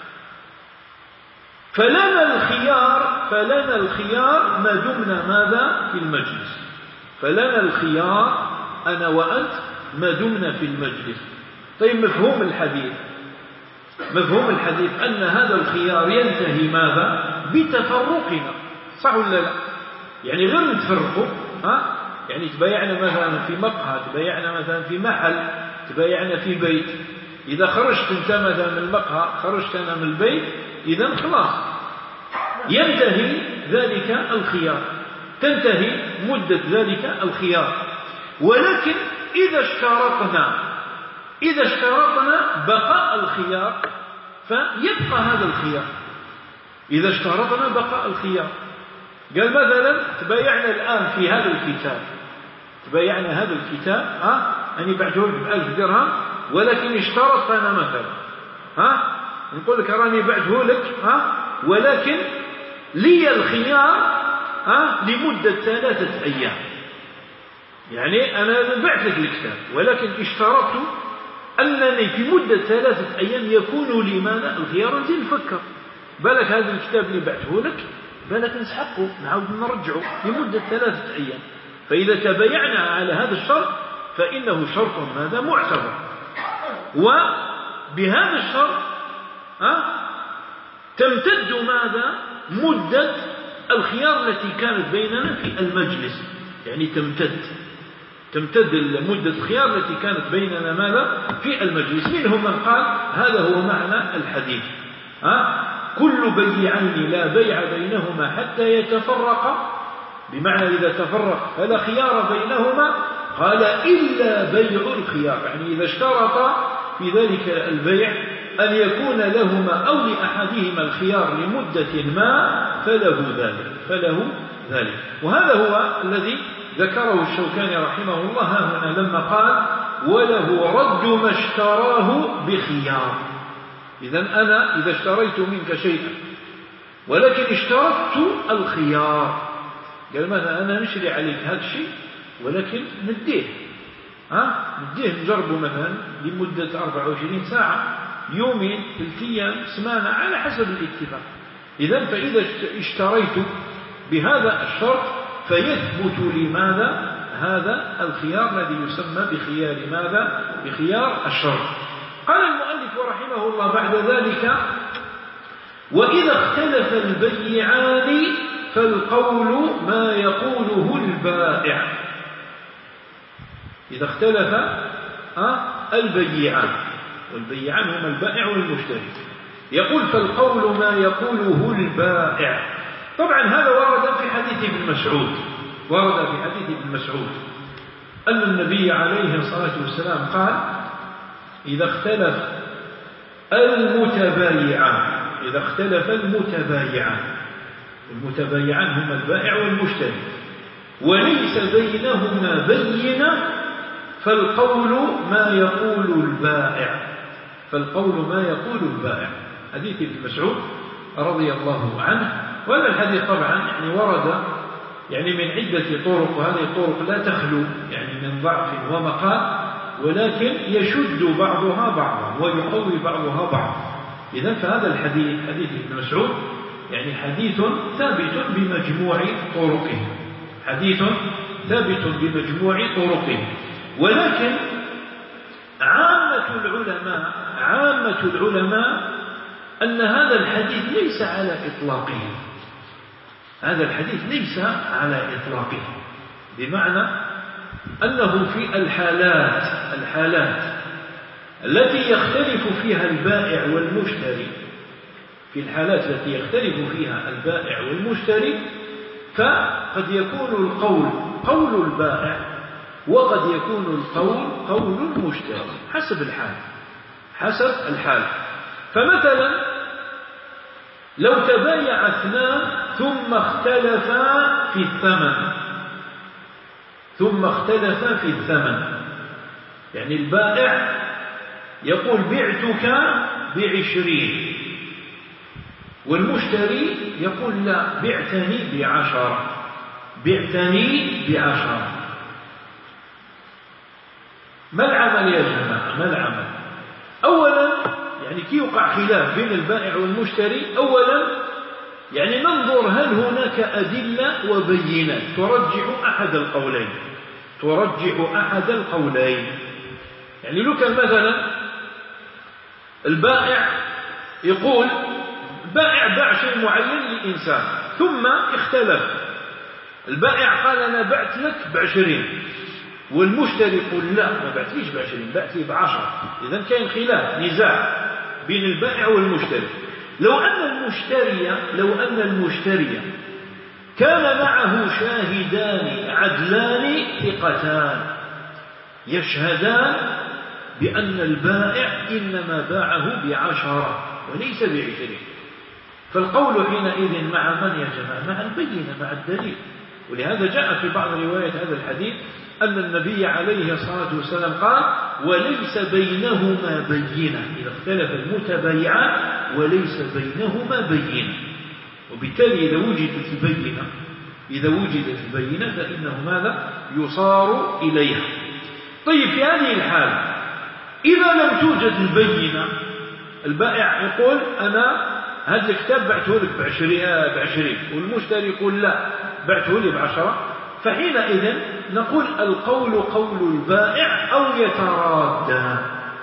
فلنا الخيار فلنا الخيار ما دمنا ماذا في المجلس. فلنا الخيار أنا وأنت ما دمنا في المجلس. طيب مفهوم الحديث مفهوم الحديث أن هذا الخيار ينتهي ماذا؟ بتفرقنا، صح ولا لا؟ يعني غير نتفرقوا، ها؟ يعني تبايعنا مثلا في مقهى، تبايعنا مثلا في محل، تبايعنا في بيت. إذا خرجت أنت مثلا من المقهى، خرجت أنا من البيت، إذا خلاص ينتهي ذلك الخيار، تنتهي مدة ذلك الخيار. ولكن إذا اشترطنا إذا اشترطنا بقاء الخيار فيبقى هذا الخيار. إذا اشترطنا بقاء الخيار، قال مثلا تبايعنا الآن في هذا الكتاب، تبايعنا هذا الكتاب ها أني بعته لك بألف درهم، ولكن اشترط أنا مثلا ها نقول لك راني بعته لك ها ولكن لي الخيار ها لمدة ثلاثة أيام. يعني أنا بعت لك الكتاب ولكن اشترطت أنني في مدة ثلاثة أيام يكون لي ماذا الخيار. نزيد نفكر بالك هذا الكتاب اللي بعته لك بالك نسحقه نعاود نرجعه لمدة ثلاثة أيام. فإذا تبايعنا على هذا الشرط فإنه شرط ماذا معتبر. وبهذا الشرط ها تمتد ماذا مدة الخيار التي كانت بيننا في المجلس. يعني تمتد تمتد مدة الخيار التي كانت بيننا ماذا في المجلس. منهم من قال هذا هو معنى الحديث ها كل بيعين لا بيع بينهما حتى يتفرقا، بمعنى إذا تفرق فلا خيار بينهما. قال إلا بيع الخيار، يعني إذا اشترط في ذلك البيع أن يكون لهما أو لأحدهما الخيار لمدة ما فله ذلك فله ذلك. وهذا هو الذي ذكره الشوكاني رحمه الله هنا لما قال وله رد ما اشتراه بخيار. إذن أنا إذا اشتريت منك شيئا ولكن اشترطت الخيار، قال مثلا أنا نشري عليك هذا الشيء ولكن نديه ها نديه نجربه مثلا لمدة أربعة وعشرين ساعة، يومين، ثلاث أيام، سمانة، على حسب الاتفاق. إذن فإذا اشتريت بهذا الشرط فيثبت لماذا هذا الخيار الذي يسمى بخيار ماذا بخيار الشرط. قال المؤلف رحمه الله بعد ذلك وإذا اختلف البيعان فالقول ما يقوله البائع. إذا اختلف البيعان، والبيعان هما البائع والمشتري، يقول فالقول ما يقوله البائع. طبعا هذا ورد في حديث ابن مسعود ورد في حديث ابن مسعود أن النبي عليه الصلاة والسلام قال إذا اختلف المتبايعان إذا اختلف المتبايعان المتبايعان هما البائع والمشتري وليس بينهما بينة فالقول ما يقول البائع فالقول ما يقول البائع. حديث ابن مسعود رضي الله عنه. وهذا الحديث طبعا يعني ورد يعني من عدة طرق، وهذه الطرق لا تخلو يعني من ضعف ومقال، ولكن يشد بعضها بعضا ويقوي بعضها بعضا. إذن فهذا الحديث حديث ابن مسعود يعني حديث ثابت بمجموع طرقه حديث ثابت بمجموع طرقه. ولكن عامة العلماء عامة العلماء أن هذا الحديث ليس على إطلاقه هذا الحديث ليس على إطلاقه بمعنى أنه في الحالات الحالات التي يختلف فيها البائع والمشتري في الحالات التي يختلف فيها البائع والمشتري فقد يكون القول قول البائع وقد يكون القول قول المشتري حسب الحال حسب الحال. فمثلا لو تبايع اثنان ثم اختلفا في الثمن ثم اختلفا في الثمن يعني البائع يقول بعتك بعشرين والمشتري يقول لا بعتني بعشرة بعتني بعشرة. ما العمل يا جماعة؟ ما العمل؟ أولا يعني كي يوقع خلاف بين البائع والمشتري أولا يعني ننظر هل هناك أدلة وبينات ترجح أحد القولين ترجح أحد القولين. يعني لو كان مثلا البائع يقول بائع باع شيء معين لإنسان ثم اختلف البائع قال أنا بعت لك بعشرين والمشتري يقول لا ما بعتليش بعشرين بعت لي بعشرة. إذن كان خلاف نزاع بين البائع والمشتري. لو أن المشتري لو أن المشتري كان معه شاهدان عدلان ثقتان يشهدان بأن البائع إنما باعه بعشرة وليس بعشرين فالقول حينئذ مع من يا جماعة؟ مع البينة مع الدليل. ولهذا جاء في بعض روايات هذا الحديث أن النبي عليه الصلاة والسلام قال وليس بينهما بينة إذا اختلف المتبايعان وليس بينهما بينة. وبالتالي إذا وجدت البينة إذا وجدت البينة فإنه ماذا؟ يصار إليها. طيب في هذه الحالة إذا لم توجد البينة البائع يقول أنا هذا الكتاب بعته لك بعشرين والمشتري يقول لا بعته لي بعشرة فحينئذ نقول القول قول البائع أو يترادى.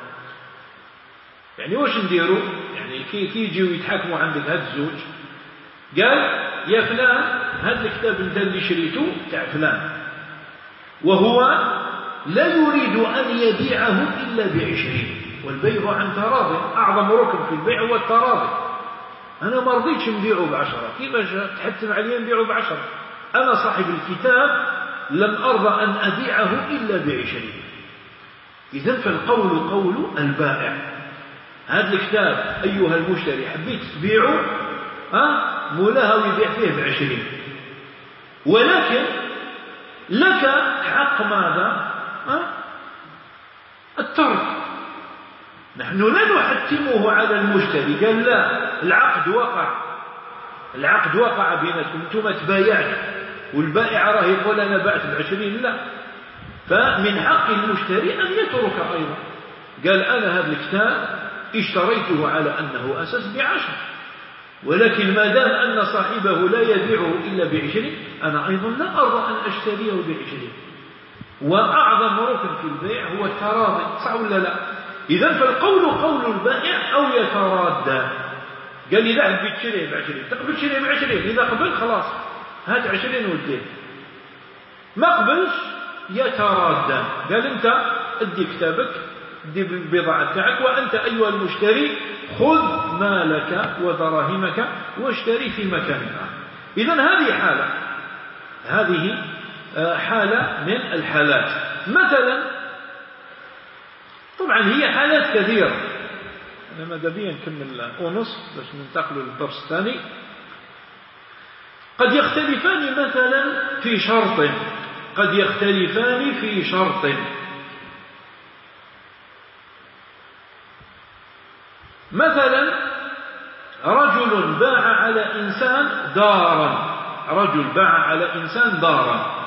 يعني واش نديروا؟ يعني كي يجيو يتحاكموا عندك هذا الزوج قال يا فلان هذا الكتاب انت اللي شريته تاع فلان وهو لا يريد أن يبيعه إلا بعشرين والبيع عن تراضي. أعظم ركن في البيع هو التراضي. أنا ما رضيتش نبيعه بعشرة كيفاش تحتم علي نبيعه بعشرة؟ أنا صاحب الكتاب لم أرضى أن أبيعه إلا بعشرين. إذن فالقول قول البائع هذا الكتاب أيها المشتري حبيت تبيعه ها مولاها ويبيع فيه بعشرين ولكن لك حق ماذا؟ ها؟ الترك. نحن لا نحتمه على المشتري قال لا العقد وقع العقد وقع بينكم انتم تبايعتوا والبائع راه يقول أنا بعت بعشرين لا فمن حق المشتري أن يترك أيضا. قال أنا هذا الكتاب اشتريته على أنه أساس بعشر ولكن ما دام أن صاحبه لا يبيعه إلا بعشرين أنا أيضا لا أرضى أن أشتريه بعشرين. وأعظم ركن في البيع هو التراضي صح ولا لا؟ إذن فالقول قول البائع أو يترادى. قال لي لا تبي تشريه بعشرين تقبل تشريه بعشرين إذا قبل خلاص هات عشرين وديه ما قبلش يترادى. قال أنت ادي كتابك ادي البضاعة تاعك وأنت أيها المشتري خذ مالك ودراهمك واشتري في مكان آخر. إذن هذه حالة هذه حالة من الحالات. مثلا طبعا هي حالات كثيرة أنا ماذا بيا نكمل ونص باش ننتقل للدرس الثاني. قد يختلفان مثلا في شرط قد يختلفان في شرط مثلا رجل باع على إنسان دارا رجل باع على إنسان دارا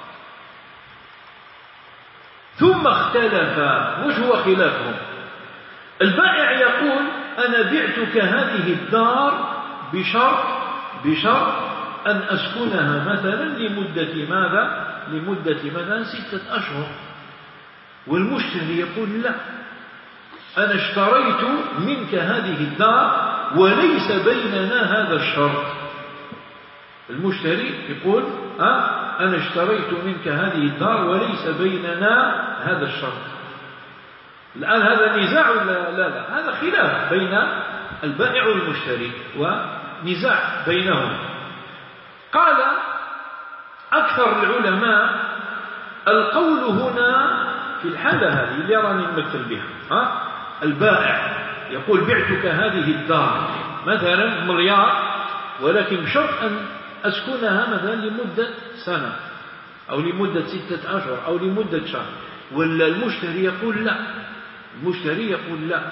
ثم اختلفا. وش هو خلافهم؟ البائع يقول أنا بعتك هذه الدار بشرط بشرط أن أسكنها مثلا لمدة ماذا؟ لمدة مثلا ستة أشهر. والمشتري يقول لا أنا اشتريت منك هذه الدار وليس بيننا هذا الشرط. المشتري يقول أه أنا اشتريت منك هذه الدار وليس بيننا هذا الشرط. الآن هذا نزاع لا لا, لا. هذا خلاف بين البائع والمشتري ونزاع بينهم. قال أكثر العلماء القول هنا في الحالة هذه اللي راني نمثل بها، ها؟ البائع يقول بعتك هذه الدار مثلا مليار، ولكن بشرط أن أسكنها مثلا لمدة سنة أو لمدة ستة أشهر أو لمدة شهر. ولا المشتري يقول لا، المشتري يقول لا.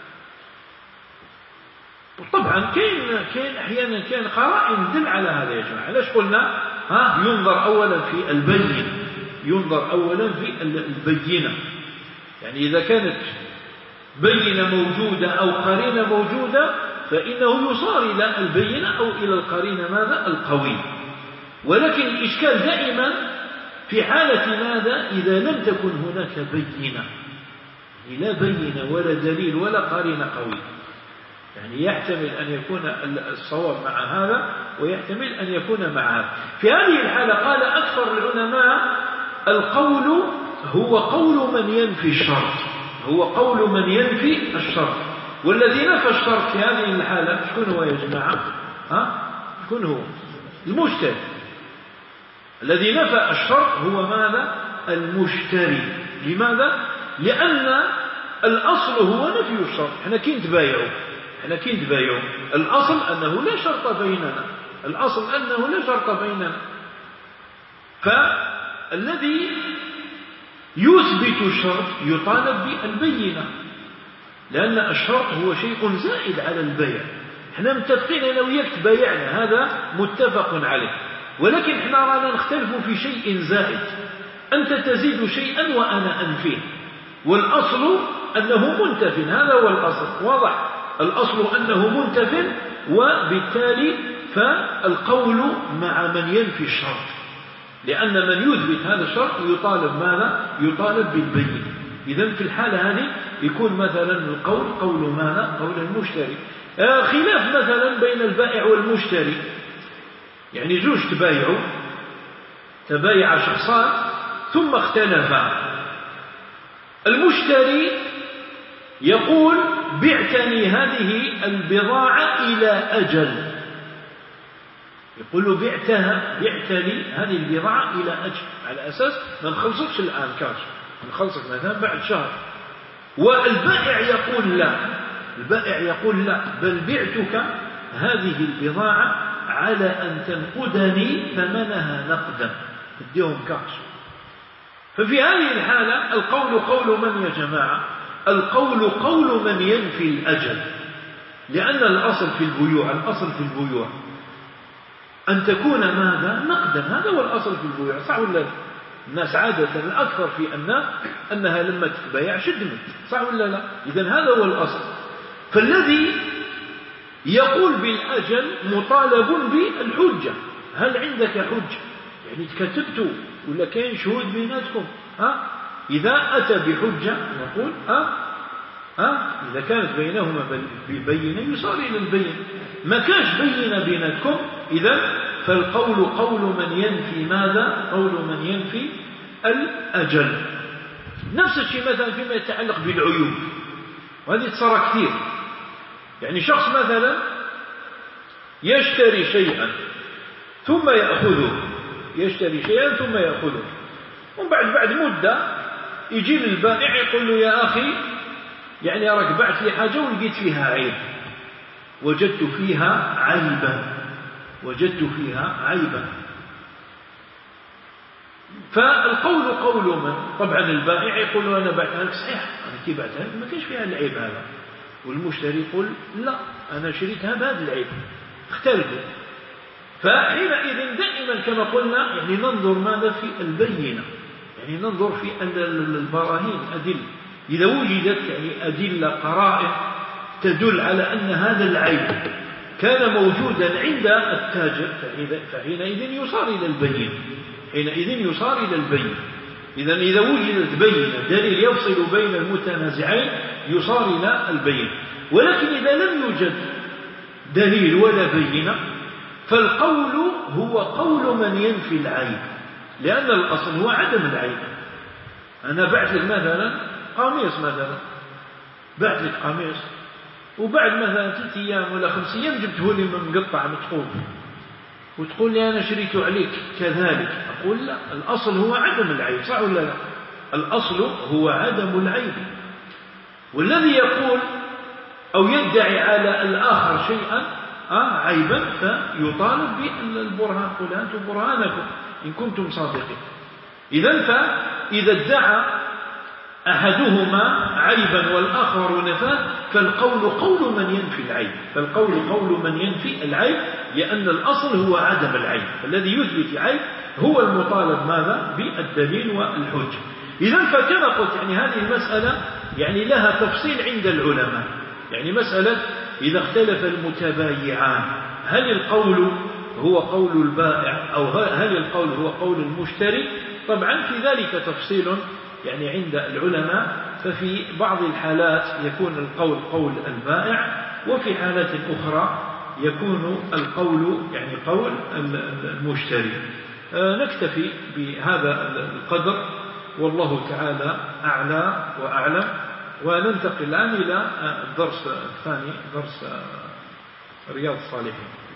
طبعا كاين كاين احيانا كاين قرائن تدل على هذا يا جماعه. علاش قلنا ها ينظر اولا في البين، ينظر اولا في البينه. يعني اذا كانت بينه موجوده او قرينه موجوده فانه يصار الى البينه او الى القرينه ماذا القوي. ولكن الاشكال دائما في حاله ماذا اذا لم تكن هناك بينه، لا بينه ولا دليل ولا قرينه قوي. يعني يحتمل أن يكون الصواب مع هذا ويحتمل أن يكون مع هذا. في هذه الحالة قال أكثر العلماء القول هو قول من ينفي الشرط، هو قول من ينفي الشرط. والذي نفى الشرط في هذه الحالة شكون هو يا جماعة؟ ها؟ شكون هو؟ المشتري. الذي نفى الشرط هو ماذا؟ المشتري. لماذا؟ لأن الأصل هو نفي الشرط. احنا كي نتبايعوا احنا كي نتبايعوا الأصل أنه لا شرط بيننا، الأصل أنه لا شرط بيننا. فالذي يثبت الشرط يطالب بالبينة، لأن الشرط هو شيء زائد على البيع. احنا متفقين أنا وياك تبايعنا، هذا متفق عليه، ولكن احنا رانا نختلف في شيء زائد. أنت تزيد شيئا وأنا أنفيه، والأصل أنه منتف. هذا هو الأصل، واضح؟ الأصل أنه منتف، وبالتالي فالقول مع من ينفي الشرط، لأن من يثبت هذا الشرط يطالب ماذا؟ يطالب بالبين. إذن في الحالة هذه يكون مثلا القول قول ماذا؟ قول المشتري. آه خلاف مثلا بين البائع والمشتري، يعني زوج تبايعوا، تبايع شخصان ثم اختلفا. المشتري يقول بعتني هذه البضاعة إلى أجل، يقول له بعتها بعتني هذه البضاعة إلى أجل، على أساس ما نخلصكش الآن كاش، نخلصك مثلا بعد شهر. والبائع يقول لا، البائع يقول لا، بل بعتك هذه البضاعة على أن تنقدني ثمنها نقدا، تديهم كاش. ففي هذه الحالة القول قول من يا جماعة؟ القول قول من ينفي الأجل، لأن الأصل في البيوع، الأصل في البيوع أن تكون ماذا؟ نقدا. هذا هو الأصل في البيوع، صح ولا لا؟ الناس عادة الأكثر في أن أنها لما تتبايع شدمت، صح ولا لا؟ إذن هذا هو الأصل. فالذي يقول بالأجل مطالب بالحجة. هل عندك حجة؟ يعني كتبتوا ولا كاين شهود بيناتكم؟ ها؟ إذا أتى بحجة نقول ها ها إذا كانت بينهما بينة يصار إلى البين. ما كانش بينة بيناتكم إذا فالقول قول من ينفي ماذا؟ قول من ينفي الأجل. نفس الشيء مثلا فيما يتعلق بالعيوب، وهذه تصرى كثير. يعني شخص مثلا يشتري شيئا ثم يأخذه، يشتري شيئا ثم يأخذه، ومن بعد بعد مدة يجي للبائع يقول له يا أخي يعني راك بعت لي حاجة ولقيت فيها عيب، وجدت فيها عيبا، وجدت فيها عيبا. فالقول قول من؟ طبعا البائع يقول له أنا بعتها لك صحيح، أنا كي بعتها لك ما كانش فيها العيب هذا، والمشتري يقول لا أنا شريتها بهذا العيب، اختلفوا. فحينئذ دائما كما قلنا يعني ننظر ماذا في البينة، يعني ننظر في البراهين الأدلة. إذا وجدت يعني أدلة قرائن تدل على أن هذا العيب كان موجودا عند التاجر فحينئذ يصار إلى البين، حينئذ يصار إلى البين. إذا إذا وجدت بينة دليل يفصل بين المتنازعين يصار إلى البين. ولكن إذا لم يوجد دليل ولا بينة فالقول هو قول من ينفي العيب، لأن الأصل هو عدم العيب. أنا بعت لك مثلا قميص، مثلا بعت لك قميص وبعد مثلا ثلاث أيام ولا خمس أيام جبته لي من مقطع مطحون وتقول لي أنا شريته عليك كذلك، أقول لا، الأصل هو عدم العيب، صح ولا لا؟ الأصل هو عدم العيب. والذي يقول أو يدعي على الآخر شيئا آه عيبا فيطالب بالبرهان، قل هاتوا برهانكم إن كنتم صادقين. إذن فإذا ادعى أحدهما عيبا والآخر نفاه فالقول قول من ينفي العيب، فالقول قول من ينفي العيب، لأن الأصل هو عدم العيب. الذي يثبت العيب هو المطالب ماذا؟ بالدليل والحجة. إذن فكما قلت يعني هذه المسألة يعني لها تفصيل عند العلماء. يعني مسألة إذا اختلف المتبايعان هل القول هو قول البائع أو هل القول هو قول المشتري؟ طبعا في ذلك تفصيل يعني عند العلماء. ففي بعض الحالات يكون القول قول البائع، وفي حالات أخرى يكون القول يعني قول المشتري. نكتفي بهذا القدر والله تعالى أعلى وأعلم، وننتقل الآن إلى الدرس الثاني، درس رياض الصالحين.